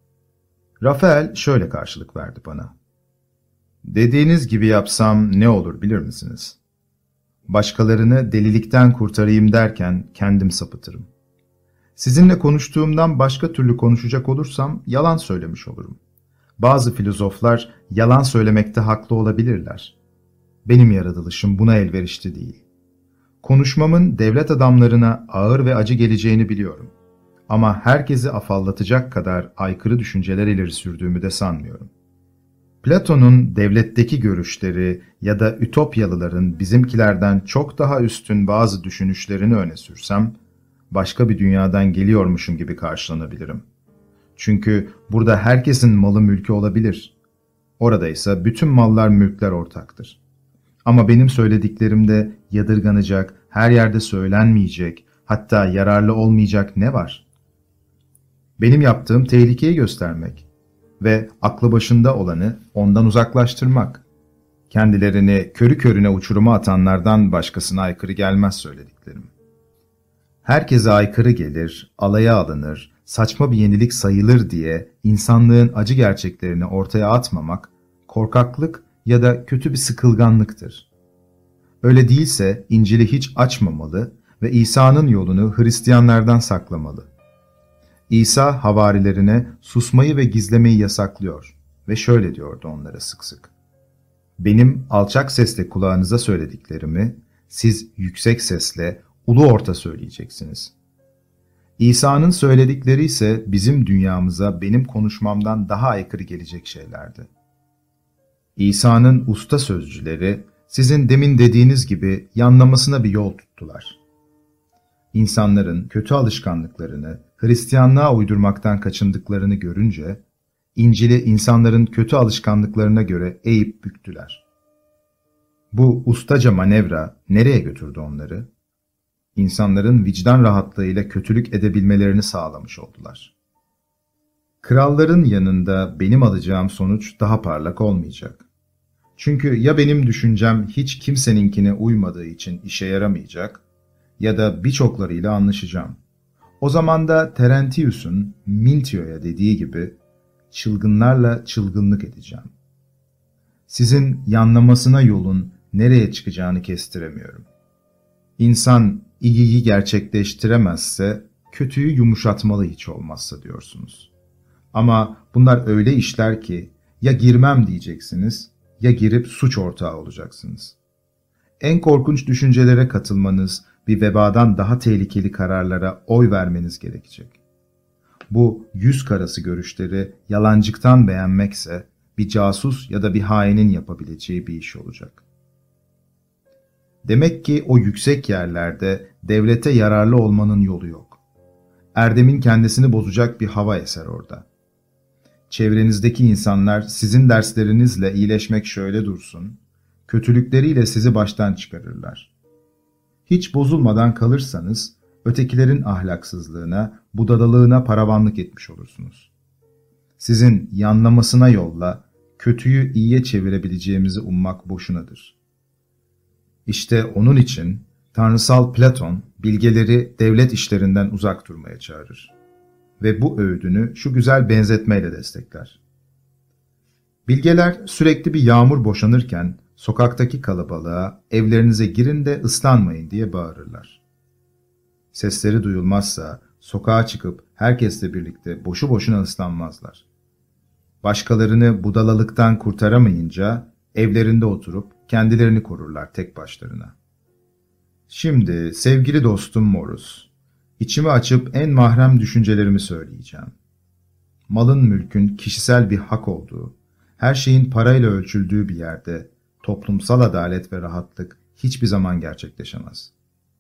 Rafael şöyle karşılık verdi bana. "Dediğiniz gibi yapsam ne olur bilir misiniz? Başkalarını delilikten kurtarayım derken kendim sapıtırım. Sizinle konuştuğumdan başka türlü konuşacak olursam yalan söylemiş olurum. Bazı filozoflar yalan söylemekte haklı olabilirler. Benim yaratılışım buna elverişli değil. Konuşmamın devlet adamlarına ağır ve acı geleceğini biliyorum. Ama herkesi afallatacak kadar aykırı düşünceler ileri sürdüğümü de sanmıyorum. Platon'un devletteki görüşleri ya da Ütopyalıların bizimkilerden çok daha üstün bazı düşünüşlerini öne sürsem, başka bir dünyadan geliyormuşum gibi karşılanabilirim. Çünkü burada herkesin malı mülkü olabilir. Orada ise bütün mallar mülkler ortaktır. Ama benim söylediklerimde yadırganacak, her yerde söylenmeyecek, hatta yararlı olmayacak ne var? Benim yaptığım tehlikeyi göstermek ve aklı başında olanı ondan uzaklaştırmak. Kendilerini körü körüne uçuruma atanlardan başkasına aykırı gelmez söylediklerim. Herkese aykırı gelir, alaya alınır, saçma bir yenilik sayılır diye insanlığın acı gerçeklerini ortaya atmamak, korkaklık ya da kötü bir sıkılganlıktır. Öyle değilse İncil'i hiç açmamalı ve İsa'nın yolunu Hristiyanlardan saklamalı. İsa havarilerine susmayı ve gizlemeyi yasaklıyor ve şöyle diyordu onlara sık sık. Benim alçak sesle kulağınıza söylediklerimi siz yüksek sesle ulu orta söyleyeceksiniz. İsa'nın söyledikleri ise bizim dünyamıza benim konuşmamdan daha aykırı gelecek şeylerdi. İsa'nın usta sözcüleri sizin demin dediğiniz gibi yanlamasına bir yol tuttular. İnsanların kötü alışkanlıklarını Hristiyanlığa uydurmaktan kaçındıklarını görünce, İncil'i insanların kötü alışkanlıklarına göre eğip büktüler. Bu ustaca manevra nereye götürdü onları? İnsanların vicdan rahatlığıyla kötülük edebilmelerini sağlamış oldular. Kralların yanında benim alacağım sonuç daha parlak olmayacak. Çünkü ya benim düşüncem hiç kimseninkine uymadığı için işe yaramayacak ya da birçoklarıyla anlaşacağım. O zaman da Terentius'un Mintio'ya dediği gibi çılgınlarla çılgınlık edeceğim. Sizin yanlamasına yolun nereye çıkacağını kestiremiyorum. İnsan iyiyi gerçekleştiremezse, kötüyü yumuşatmalı hiç olmazsa diyorsunuz. Ama bunlar öyle işler ki, ya girmem diyeceksiniz, ya girip suç ortağı olacaksınız. En korkunç düşüncelere katılmanız, bir vebadan daha tehlikeli kararlara oy vermeniz gerekecek. Bu yüz karası görüşleri yalancıktan beğenmekse, bir casus ya da bir hainin yapabileceği bir iş olacak. Demek ki o yüksek yerlerde devlete yararlı olmanın yolu yok. Erdemin kendisini bozacak bir hava eser orada. Çevrenizdeki insanlar sizin derslerinizle iyileşmek şöyle dursun, kötülükleriyle sizi baştan çıkarırlar. Hiç bozulmadan kalırsanız, ötekilerin ahlaksızlığına, budalalığına paravanlık etmiş olursunuz. Sizin yanlamasına yolla, kötüyü iyiye çevirebileceğimizi ummak boşunadır. İşte onun için tanrısal Platon, bilgeleri devlet işlerinden uzak durmaya çağırır. Ve bu öğüdünü şu güzel benzetmeyle destekler. Bilgeler sürekli bir yağmur boşanırken, sokaktaki kalabalığa evlerinize girin de ıslanmayın diye bağırırlar. Sesleri duyulmazsa sokağa çıkıp herkesle birlikte boşu boşuna ıslanmazlar. Başkalarını budalalıktan kurtaramayınca evlerinde oturup kendilerini korurlar tek başlarına. Şimdi sevgili dostum Morus, içimi açıp en mahrem düşüncelerimi söyleyeceğim. Malın mülkün kişisel bir hak olduğu, her şeyin parayla ölçüldüğü bir yerde toplumsal adalet ve rahatlık hiçbir zaman gerçekleşemez.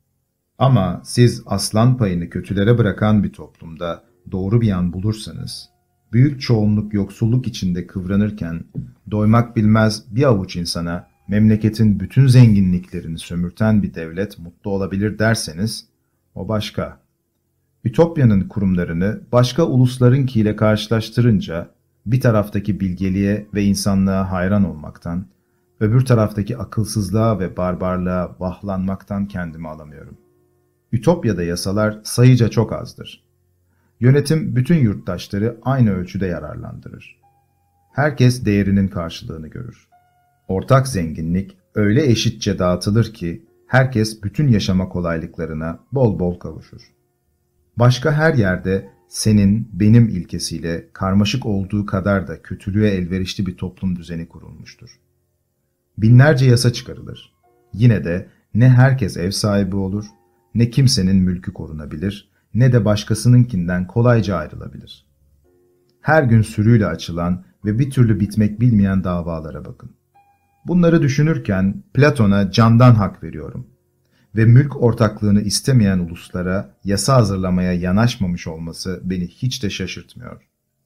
Ama siz aslan payını kötülere bırakan bir toplumda doğru bir yan bulursanız, büyük çoğunluk yoksulluk içinde kıvranırken doymak bilmez bir avuç insana memleketin bütün zenginliklerini sömürten bir devlet mutlu olabilir derseniz, o başka. Ütopya'nın kurumlarını başka uluslarınkiyle karşılaştırınca bir taraftaki bilgeliğe ve insanlığa hayran olmaktan, öbür taraftaki akılsızlığa ve barbarlığa vahlanmaktan kendimi alamıyorum. Ütopya'da yasalar sayıca çok azdır. Yönetim bütün yurttaşları aynı ölçüde yararlandırır. Herkes değerinin karşılığını görür. Ortak zenginlik öyle eşitçe dağıtılır ki herkes bütün yaşama kolaylıklarına bol bol kavuşur. Başka her yerde senin, benim ilkesiyle karmaşık olduğu kadar da kötülüğe elverişli bir toplum düzeni kurulmuştur. Binlerce yasa çıkarılır. Yine de ne herkes ev sahibi olur, ne kimsenin mülkü korunabilir, ne de başkasınınkinden kolayca ayrılabilir. Her gün sürüyle açılan ve bir türlü bitmek bilmeyen davalara bakın. Bunları düşünürken Platon'a candan hak veriyorum ve mülk ortaklığını istemeyen uluslara yasa hazırlamaya yanaşmamış olması beni hiç de şaşırtmıyor.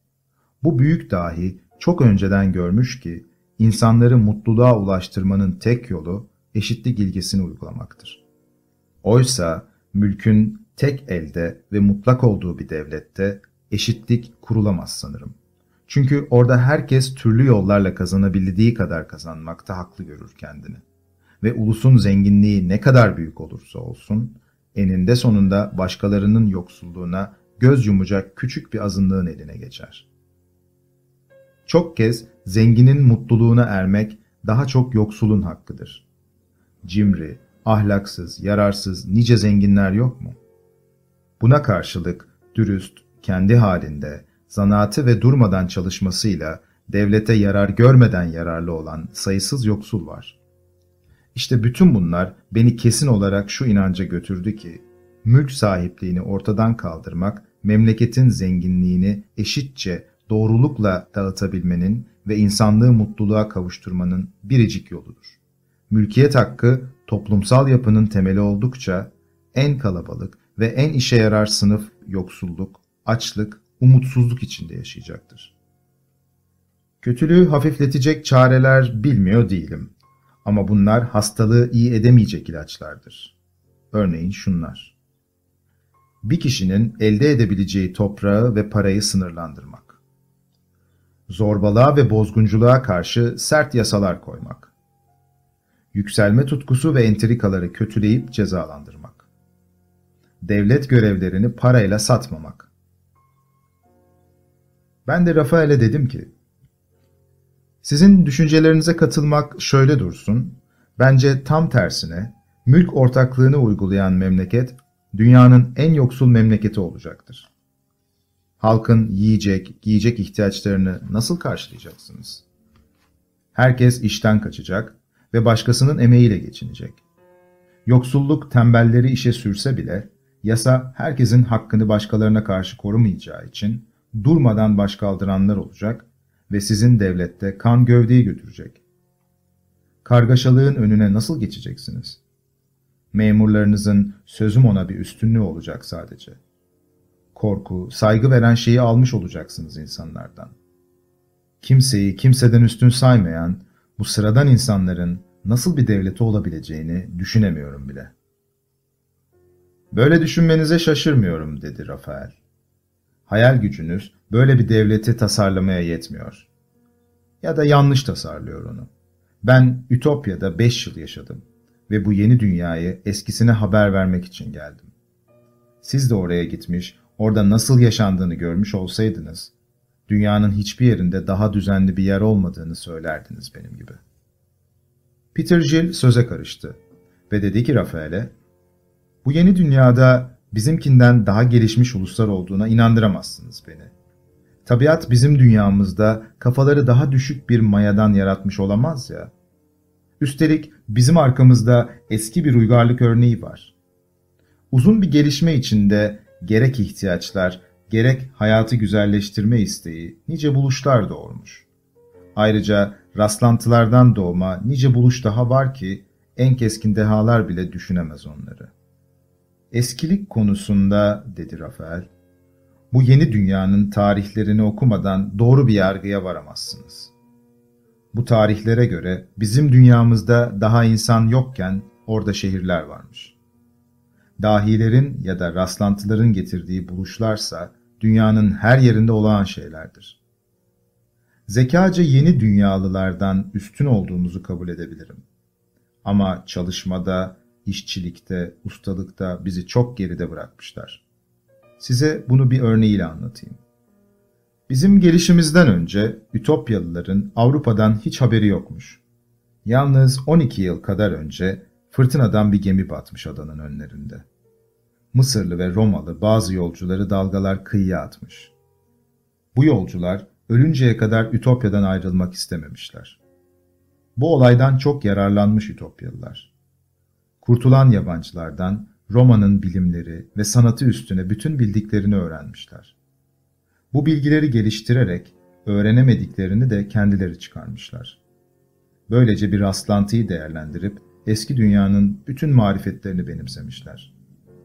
Bu büyük dahi çok önceden görmüş ki insanları mutluluğa ulaştırmanın tek yolu eşitlik ilkesini uygulamaktır. Oysa mülkün tek elde ve mutlak olduğu bir devlette eşitlik kurulamaz sanırım. Çünkü orada herkes türlü yollarla kazanabildiği kadar kazanmakta haklı görür kendini. Ve ulusun zenginliği ne kadar büyük olursa olsun, eninde sonunda başkalarının yoksulluğuna göz yumacak küçük bir azınlığın eline geçer. Çok kez zenginin mutluluğuna ermek daha çok yoksulun hakkıdır. Cimri, ahlaksız, yararsız nice zenginler yok mu? Buna karşılık dürüst, kendi halinde, zanaatı ve durmadan çalışmasıyla devlete yarar görmeden yararlı olan sayısız yoksul var. İşte bütün bunlar beni kesin olarak şu inanca götürdü ki, mülk sahipliğini ortadan kaldırmak, memleketin zenginliğini eşitçe doğrulukla dağıtabilmenin ve insanlığı mutluluğa kavuşturmanın biricik yoludur. Mülkiyet hakkı toplumsal yapının temeli oldukça en kalabalık ve en işe yarar sınıf yoksulluk, açlık, umutsuzluk içinde yaşayacaktır. Kötülüğü hafifletecek çareler bilmiyor değilim. Ama bunlar hastalığı iyi edemeyecek ilaçlardır. Örneğin şunlar. Bir kişinin elde edebileceği toprağı ve parayı sınırlandırmak. Zorbalığa ve bozgunculuğa karşı sert yasalar koymak. Yükselme tutkusu ve entrikaları kötüleyip cezalandırmak. Devlet görevlerini parayla satmamak. Ben de Rafael'e dedim ki, sizin düşüncelerinize katılmak şöyle dursun, bence tam tersine mülk ortaklığını uygulayan memleket dünyanın en yoksul memleketi olacaktır. Halkın yiyecek, giyecek ihtiyaçlarını nasıl karşılayacaksınız? Herkes işten kaçacak ve başkasının emeğiyle geçinecek. Yoksulluk tembelleri işe sürse bile, yasa herkesin hakkını başkalarına karşı korumayacağı için durmadan baş kaldıranlar olacak ve sizin devlette kan gövdeyi götürecek. Kargaşalığın önüne nasıl geçeceksiniz? Memurlarınızın sözüm ona bir üstünlüğü olacak sadece. Korku, saygı veren şeyi almış olacaksınız insanlardan. Kimseyi kimseden üstün saymayan bu sıradan insanların nasıl bir devleti olabileceğini düşünemiyorum bile. Böyle düşünmenize şaşırmıyorum, dedi Rafael. Hayal gücünüz böyle bir devleti tasarlamaya yetmiyor. Ya da yanlış tasarlıyor onu. Ben Ütopya'da beş yıl yaşadım ve bu yeni dünyayı eskisine haber vermek için geldim. Siz de oraya gitmiş, orada nasıl yaşandığını görmüş olsaydınız, dünyanın hiçbir yerinde daha düzenli bir yer olmadığını söylerdiniz benim gibi. Peter Gill söze karıştı ve dedi ki Rafael'e, bu yeni dünyada bizimkinden daha gelişmiş uluslar olduğuna inandıramazsınız beni. Tabiat bizim dünyamızda kafaları daha düşük bir mayadan yaratmış olamaz ya. Üstelik bizim arkamızda eski bir uygarlık örneği var. Uzun bir gelişme içinde gerek ihtiyaçlar, gerek hayatı güzelleştirme isteği nice buluşlar doğurmuş. Ayrıca rastlantılardan doğma nice buluş daha var ki en keskin dehalar bile düşünemez onları. Eskilik konusunda, dedi Rafael, bu yeni dünyanın tarihlerini okumadan doğru bir yargıya varamazsınız. Bu tarihlere göre bizim dünyamızda daha insan yokken orada şehirler varmış. Dahilerin ya da rastlantıların getirdiği buluşlarsa dünyanın her yerinde olağan şeylerdir. Zekaca yeni dünyalılardan üstün olduğumuzu kabul edebilirim. Ama çalışmada, işçilikte, ustalıkta bizi çok geride bırakmışlar. Size bunu bir örneğiyle anlatayım. Bizim gelişimizden önce Ütopyalıların Avrupa'dan hiç haberi yokmuş. Yalnız on iki yıl kadar önce fırtınadan bir gemi batmış adanın önlerinde. Mısırlı ve Romalı bazı yolcuları dalgalar kıyıya atmış. Bu yolcular ölünceye kadar Ütopya'dan ayrılmak istememişler. Bu olaydan çok yararlanmış Ütopyalılar. Kurtulan yabancılardan Roma'nın bilimleri ve sanatı üstüne bütün bildiklerini öğrenmişler. Bu bilgileri geliştirerek öğrenemediklerini de kendileri çıkarmışlar. Böylece bir rastlantıyı değerlendirip eski dünyanın bütün marifetlerini benimsemişler.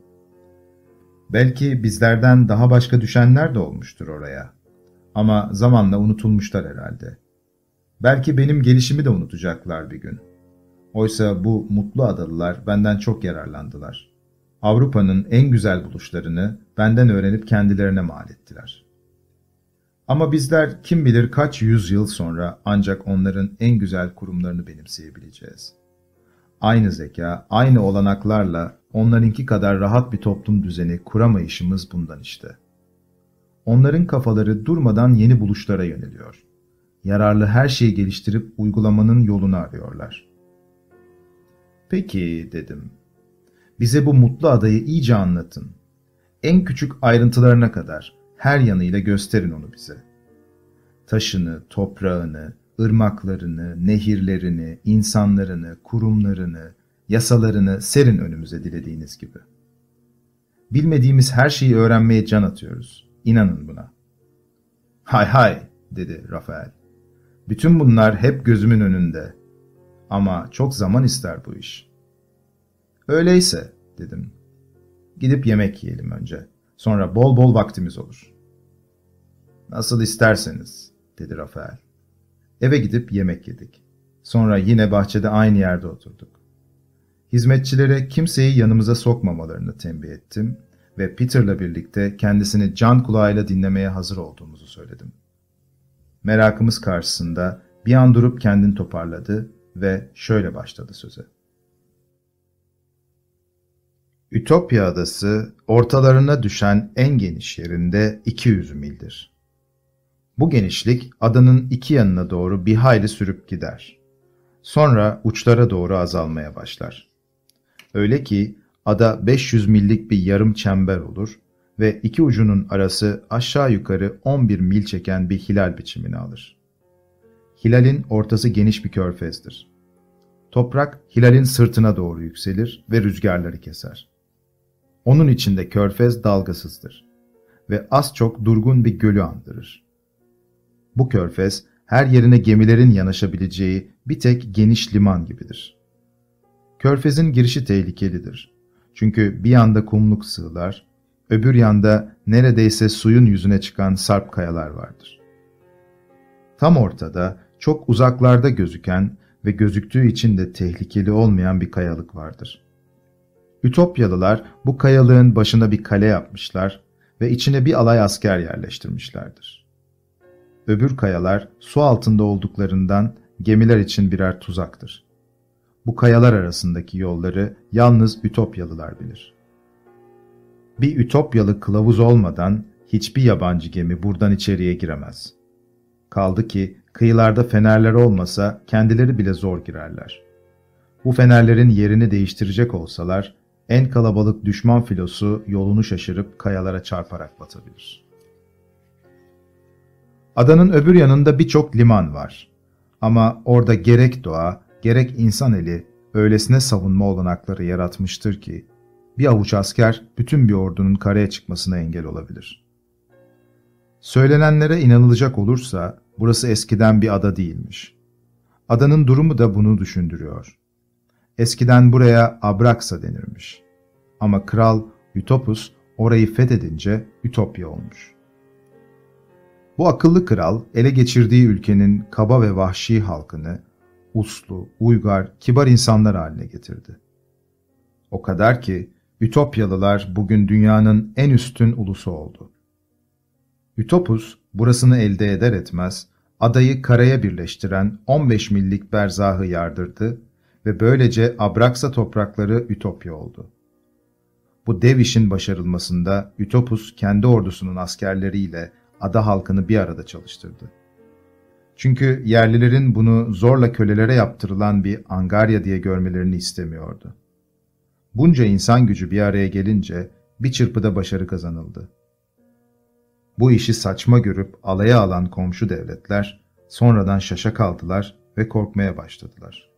Belki bizlerden daha başka düşenler de olmuştur oraya. Ama zamanla unutulmuşlar herhalde. Belki benim gelişimi de unutacaklar bir gün. Oysa bu mutlu adalılar benden çok yararlandılar. Avrupa'nın en güzel buluşlarını benden öğrenip kendilerine mal ettiler. Ama bizler kim bilir kaç yüzyıl sonra ancak onların en güzel kurumlarını benimseyebileceğiz. Aynı zeka, aynı olanaklarla onlarınki kadar rahat bir toplum düzeni kuramayışımız bundan işte. Onların kafaları durmadan yeni buluşlara yöneliyor. Yararlı her şeyi geliştirip uygulamanın yolunu arıyorlar. Peki, dedim. Bize bu mutlu adayı iyice anlatın. En küçük ayrıntılarına kadar her yanıyla gösterin onu bize. Taşını, toprağını, ırmaklarını, nehirlerini, insanlarını, kurumlarını, yasalarını serin önümüze dilediğiniz gibi. Bilmediğimiz her şeyi öğrenmeye can atıyoruz. İnanın buna. Hay hay, dedi Rafael. Bütün bunlar hep gözümün önünde. Ama çok zaman ister bu iş. Öyleyse, dedim. Gidip yemek yiyelim önce. Sonra bol bol vaktimiz olur. Nasıl isterseniz, dedi Rafael. Eve gidip yemek yedik. Sonra yine bahçede aynı yerde oturduk. Hizmetçilere kimseyi yanımıza sokmamalarını tembih ettim ve Peter'la birlikte kendisini can kulağıyla dinlemeye hazır olduğumuzu söyledim. Merakımız karşısında bir an durup kendini toparladı ve şöyle başladı söze. Ütopya adası ortalarına düşen en geniş yerinde iki yüz mildir. Bu genişlik adanın iki yanına doğru bir hayli sürüp gider. Sonra uçlara doğru azalmaya başlar. Öyle ki ada beş yüz millik bir yarım çember olur ve iki ucunun arası aşağı yukarı on bir mil çeken bir hilal biçimini alır. Hilalin ortası geniş bir körfezdir. Toprak hilalin sırtına doğru yükselir ve rüzgarları keser. Onun içinde körfez dalgasızdır ve az çok durgun bir gölü andırır. Bu körfez her yerine gemilerin yanaşabileceği bir tek geniş liman gibidir. Körfezin girişi tehlikelidir. Çünkü bir yanda kumluk sığlar, öbür yanda neredeyse suyun yüzüne çıkan sarp kayalar vardır. Tam ortada, çok uzaklarda gözüken ve gözüktüğü için de tehlikeli olmayan bir kayalık vardır. Ütopyalılar bu kayalığın başına bir kale yapmışlar ve içine bir alay asker yerleştirmişlerdir. Öbür kayalar su altında olduklarından gemiler için birer tuzaktır. Bu kayalar arasındaki yolları yalnız Ütopyalılar bilir. Bir Ütopyalı kılavuz olmadan hiçbir yabancı gemi buradan içeriye giremez. Kaldı ki kıyılarda fenerler olmasa kendileri bile zor girerler. Bu fenerlerin yerini değiştirecek olsalar en kalabalık düşman filosu yolunu şaşırıp kayalara çarparak batabilir. Adanın öbür yanında birçok liman var. Ama orada gerek doğa, gerek insan eli öylesine savunma olanakları yaratmıştır ki, bir avuç asker bütün bir ordunun karaya çıkmasına engel olabilir. Söylenenlere inanılacak olursa, burası eskiden bir ada değilmiş. Adanın durumu da bunu düşündürüyor. Eskiden buraya Abraxa denirmiş. Ama kral Ütopus orayı fethedince Ütopya olmuş. Bu akıllı kral ele geçirdiği ülkenin kaba ve vahşi halkını uslu, uygar, kibar insanlar haline getirdi. O kadar ki Ütopyalılar bugün dünyanın en üstün ulusu oldu. Ütopus burasını elde eder etmez adayı karaya birleştiren on beş millik berzahı yardırdı ve böylece Abraxa toprakları Ütopya oldu. Bu dev işin başarılmasında Ütopus kendi ordusunun askerleriyle ada halkını bir arada çalıştırdı. Çünkü yerlilerin bunu zorla kölelere yaptırılan bir angarya diye görmelerini istemiyordu. Bunca insan gücü bir araya gelince bir çırpıda başarı kazanıldı. Bu işi saçma görüp alaya alan komşu devletler sonradan şaşa kaldılar ve korkmaya başladılar.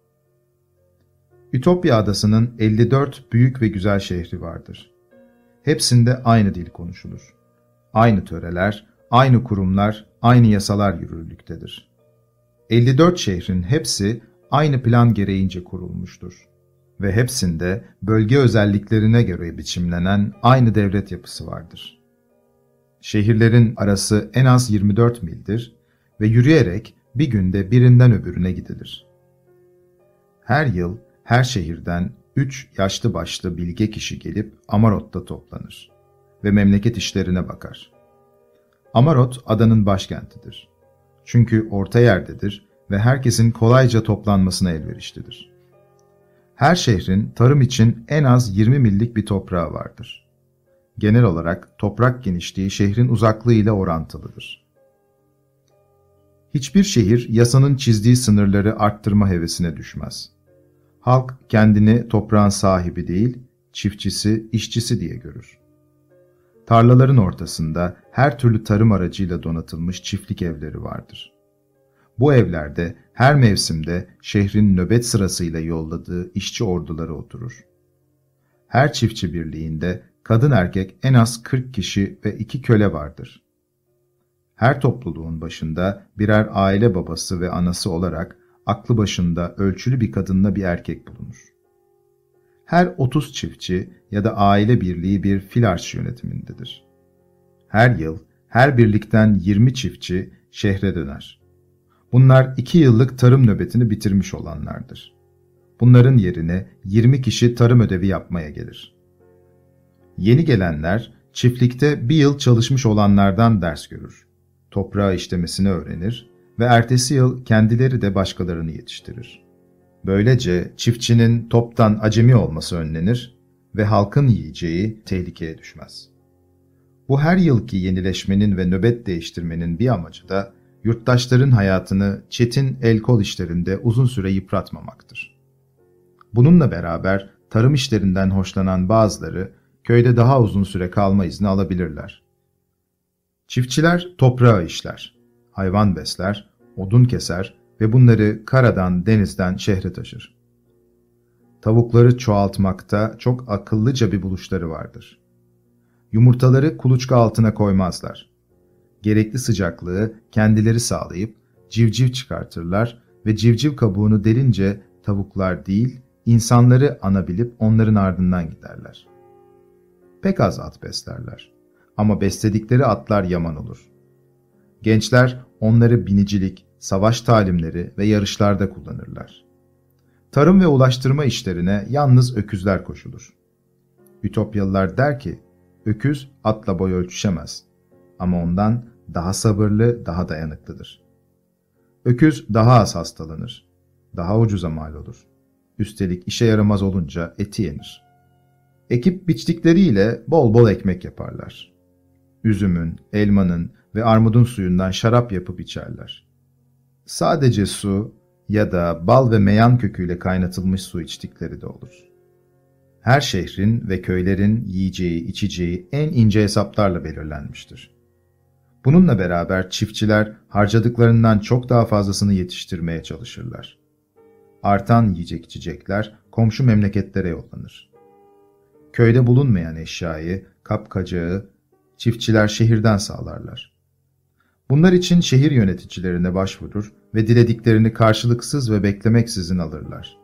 Ütopya adasının elli dört büyük ve güzel şehri vardır. Hepsinde aynı dil konuşulur. Aynı töreler, aynı kurumlar, aynı yasalar yürürlüktedir. elli dört şehrin hepsi aynı plan gereğince kurulmuştur. Ve hepsinde bölge özelliklerine göre biçimlenen aynı devlet yapısı vardır. Şehirlerin arası en az yirmi dört mildir ve yürüyerek bir günde birinden öbürüne gidilir. Her yıl her şehirden üç yaşlı başlı bilge kişi gelip Amarot'ta toplanır ve memleket işlerine bakar. Amarot adanın başkentidir. Çünkü orta yerdedir ve herkesin kolayca toplanmasına elverişlidir. Her şehrin tarım için en az yirmi millik bir toprağı vardır. Genel olarak toprak genişliği şehrin uzaklığı ile orantılıdır. Hiçbir şehir yasanın çizdiği sınırları arttırma hevesine düşmez. Halk kendini toprağın sahibi değil, çiftçisi, işçisi diye görür. Tarlaların ortasında her türlü tarım aracıyla donatılmış çiftlik evleri vardır. Bu evlerde her mevsimde şehrin nöbet sırasıyla yolladığı işçi orduları oturur. Her çiftçi birliğinde kadın erkek en az kırk kişi ve iki köle vardır. Her topluluğun başında birer aile babası ve anası olarak aklı başında ölçülü bir kadınla bir erkek bulunur. Her otuz çiftçi ya da aile birliği bir filarş yönetimindedir. Her yıl her birlikten yirmi çiftçi şehre döner. Bunlar iki yıllık tarım nöbetini bitirmiş olanlardır. Bunların yerine yirmi kişi tarım ödevi yapmaya gelir. Yeni gelenler çiftlikte bir yıl çalışmış olanlardan ders görür. Toprağı işlemesini öğrenir ve ertesi yıl kendileri de başkalarını yetiştirir. Böylece çiftçinin toptan acemi olması önlenir ve halkın yiyeceği tehlikeye düşmez. Bu her yılki yenileşmenin ve nöbet değiştirmenin bir amacı da yurttaşların hayatını çetin el-kol işlerinde uzun süre yıpratmamaktır. Bununla beraber tarım işlerinden hoşlanan bazıları köyde daha uzun süre kalma izni alabilirler. Çiftçiler toprağı işler, hayvan besler, odun keser ve bunları karadan, denizden şehre taşır. Tavukları çoğaltmakta çok akıllıca bir buluşları vardır. Yumurtaları kuluçka altına koymazlar. Gerekli sıcaklığı kendileri sağlayıp civciv çıkartırlar ve civciv kabuğunu delince tavuklar değil, insanları ana bilip onların ardından giderler. Pek az at beslerler ama besledikleri atlar yaman olur. Gençler onları binicilik, savaş talimleri ve yarışlarda kullanırlar. Tarım ve ulaştırma işlerine yalnız öküzler koşulur. Ütopyalılar der ki, öküz atla boy ölçüşemez ama ondan daha sabırlı, daha dayanıklıdır. Öküz daha az hastalanır, daha ucuza mal olur. Üstelik işe yaramaz olunca eti yenir. Ekip biçtikleriyle bol bol ekmek yaparlar. Üzümün, elmanın ve armudun suyundan şarap yapıp içerler. Sadece su ya da bal ve meyan köküyle kaynatılmış su içtikleri de olur. Her şehrin ve köylerin yiyeceği, içeceği en ince hesaplarla belirlenmiştir. Bununla beraber çiftçiler harcadıklarından çok daha fazlasını yetiştirmeye çalışırlar. Artan yiyecek içecekler komşu memleketlere yollanır. Köyde bulunmayan eşyayı, kapkacağı çiftçiler şehirden sağlarlar. Bunlar için şehir yöneticilerine başvurur ve dilediklerini karşılıksız ve beklemeksizin alırlar.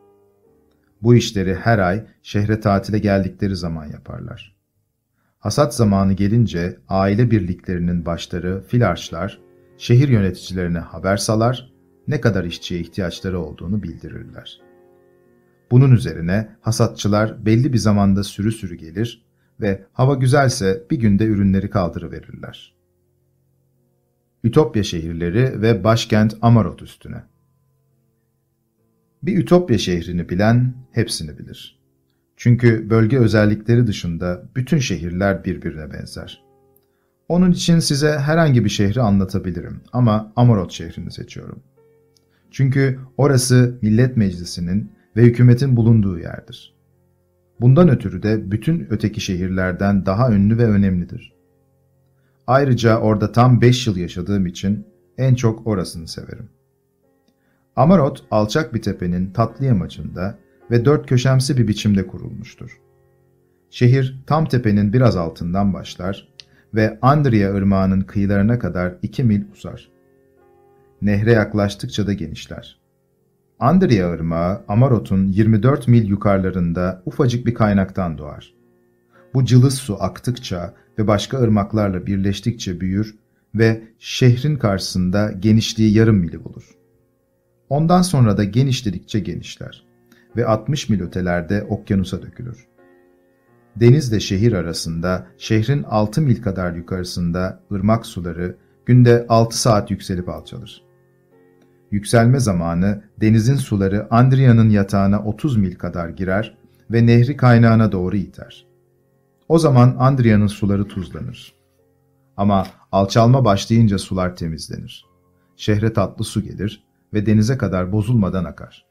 Bu işleri her ay şehre tatile geldikleri zaman yaparlar. Hasat zamanı gelince aile birliklerinin başları filarçlar, şehir yöneticilerine haber salar, ne kadar işçiye ihtiyaçları olduğunu bildirirler. Bunun üzerine hasatçılar belli bir zamanda sürü sürü gelir ve hava güzelse bir günde ürünleri kaldırıverirler. Ütopya şehirleri ve başkent Amarot üstüne. Bir Ütopya şehrini bilen hepsini bilir. Çünkü bölge özellikleri dışında bütün şehirler birbirine benzer. Onun için size herhangi bir şehri anlatabilirim ama Amarot şehrini seçiyorum. Çünkü orası Millet Meclisi'nin ve hükümetin bulunduğu yerdir. Bundan ötürü de bütün öteki şehirlerden daha ünlü ve önemlidir. Ayrıca orada tam beş yıl yaşadığım için en çok orasını severim. Amarot, alçak bir tepenin tatlı yamacında ve dört köşemsi bir biçimde kurulmuştur. Şehir tam tepenin biraz altından başlar ve Andria Irmağı'nın kıyılarına kadar iki mil uzar. Nehre yaklaştıkça da genişler. Andria Irmağı, Amarot'un yirmi dört mil yukarılarında ufacık bir kaynaktan doğar. Bu cılız su aktıkça ve başka ırmaklarla birleştikçe büyür ve şehrin karşısında genişliği yarım mili bulur. Ondan sonra da genişledikçe genişler ve altmış mil ötelerde okyanusa dökülür. Denizle şehir arasında şehrin altı mil kadar yukarısında ırmak suları günde altı saat yükselip alçalır. Yükselme zamanı denizin suları Andria'nın yatağına otuz mil kadar girer ve nehri kaynağına doğru iter. O zaman Andria'nın suları tuzlanır. Ama alçalma başlayınca sular temizlenir. Şehre tatlı su gelir ve denize kadar bozulmadan akar.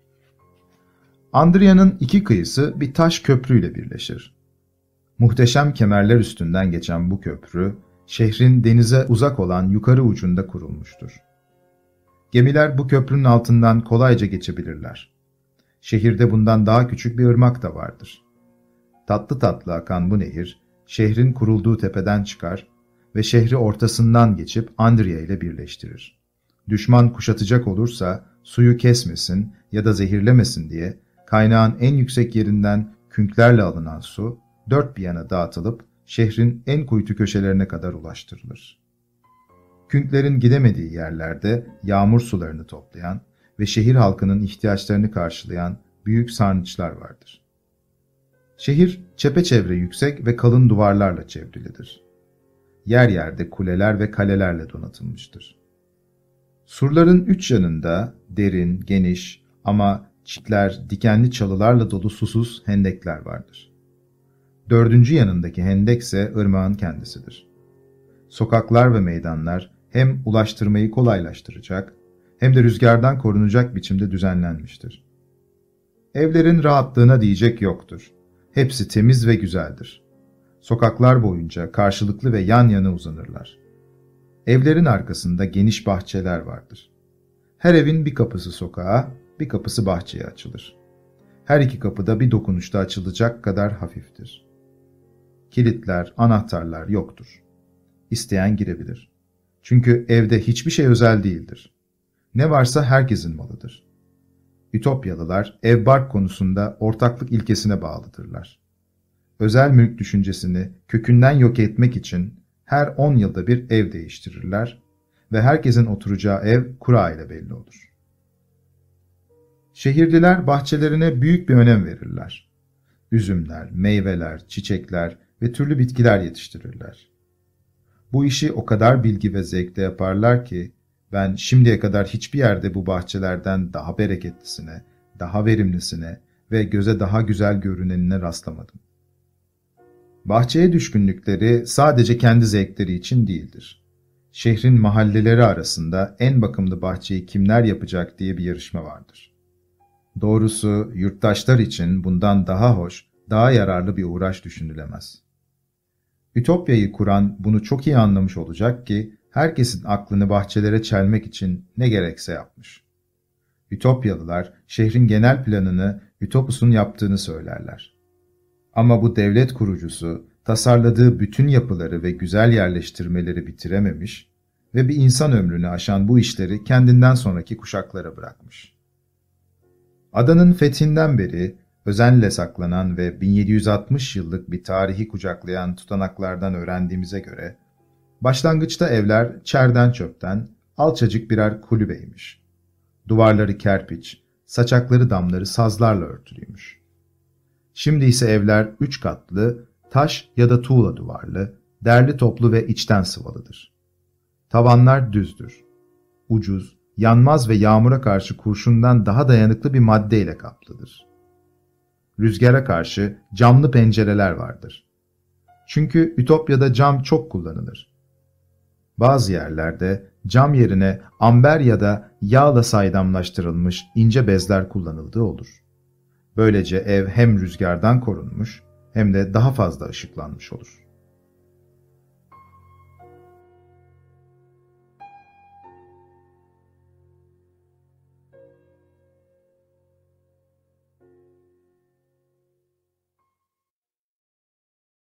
Andria'nın iki kıyısı bir taş köprüyle birleşir. Muhteşem kemerler üstünden geçen bu köprü, şehrin denize uzak olan yukarı ucunda kurulmuştur. Gemiler bu köprünün altından kolayca geçebilirler. Şehirde bundan daha küçük bir ırmak da vardır. Tatlı tatlı akan bu nehir, şehrin kurulduğu tepeden çıkar ve şehri ortasından geçip Andria ile birleştirir. Düşman kuşatacak olursa suyu kesmesin ya da zehirlemesin diye kaynağın en yüksek yerinden künklerle alınan su dört bir yana dağıtılıp şehrin en kuytu köşelerine kadar ulaştırılır. Künklerin gidemediği yerlerde yağmur sularını toplayan ve şehir halkının ihtiyaçlarını karşılayan büyük sarnıçlar vardır. Şehir çepeçevre yüksek ve kalın duvarlarla çevrilidir. Yer yerde kuleler ve kalelerle donatılmıştır. Surların üç yanında derin, geniş ama çitler, dikenli çalılarla dolu susuz hendekler vardır. Dördüncü yanındaki hendek ise ırmağın kendisidir. Sokaklar ve meydanlar hem ulaştırmayı kolaylaştıracak hem de rüzgardan korunacak biçimde düzenlenmiştir. Evlerin rahatlığına diyecek yoktur. Hepsi temiz ve güzeldir. Sokaklar boyunca karşılıklı ve yan yana uzanırlar. Evlerin arkasında geniş bahçeler vardır. Her evin bir kapısı sokağa, bir kapısı bahçeye açılır. Her iki kapı da bir dokunuşta açılacak kadar hafiftir. Kilitler, anahtarlar yoktur. İsteyen girebilir. Çünkü evde hiçbir şey özel değildir. Ne varsa herkesin malıdır. Ütopyalılar ev bark konusunda ortaklık ilkesine bağlıdırlar. Özel mülk düşüncesini kökünden yok etmek için her on yılda bir ev değiştirirler ve herkesin oturacağı ev kura ile belli olur. Şehirliler bahçelerine büyük bir önem verirler. Üzümler, meyveler, çiçekler ve türlü bitkiler yetiştirirler. Bu işi o kadar bilgi ve zevkle yaparlar ki ben şimdiye kadar hiçbir yerde bu bahçelerden daha bereketlisine, daha verimlisine ve göze daha güzel görünenine rastlamadım. Bahçeye düşkünlükleri sadece kendi zevkleri için değildir. Şehrin mahalleleri arasında en bakımlı bahçeyi kimler yapacak diye bir yarışma vardır. Doğrusu yurttaşlar için bundan daha hoş, daha yararlı bir uğraş düşünülemez. Ütopyayı kuran bunu çok iyi anlamış olacak ki herkesin aklını bahçelere çelmek için ne gerekse yapmış. Ütopyalılar şehrin genel planını Ütopus'un yaptığını söylerler. Ama bu devlet kurucusu tasarladığı bütün yapıları ve güzel yerleştirmeleri bitirememiş ve bir insan ömrünü aşan bu işleri kendinden sonraki kuşaklara bırakmış. Adanın fethinden beri özenle saklanan ve bin yedi yüz altmış yıllık bir tarihi kucaklayan tutanaklardan öğrendiğimize göre, başlangıçta evler çerden çöpten alçacık birer kulübeymiş. Duvarları kerpiç, saçakları damları sazlarla örtülüymüş. Şimdi ise evler üç katlı, taş ya da tuğla duvarlı, derli toplu ve içten sıvalıdır. Tavanlar düzdür. Ucuz, yanmaz ve yağmura karşı kurşundan daha dayanıklı bir maddeyle kaplıdır. Rüzgara karşı camlı pencereler vardır. Çünkü Ütopya'da cam çok kullanılır. Bazı yerlerde cam yerine amber ya da yağla saydamlaştırılmış ince bezler kullanıldığı olur. Böylece ev hem rüzgardan korunmuş hem de daha fazla ışıklanmış olur.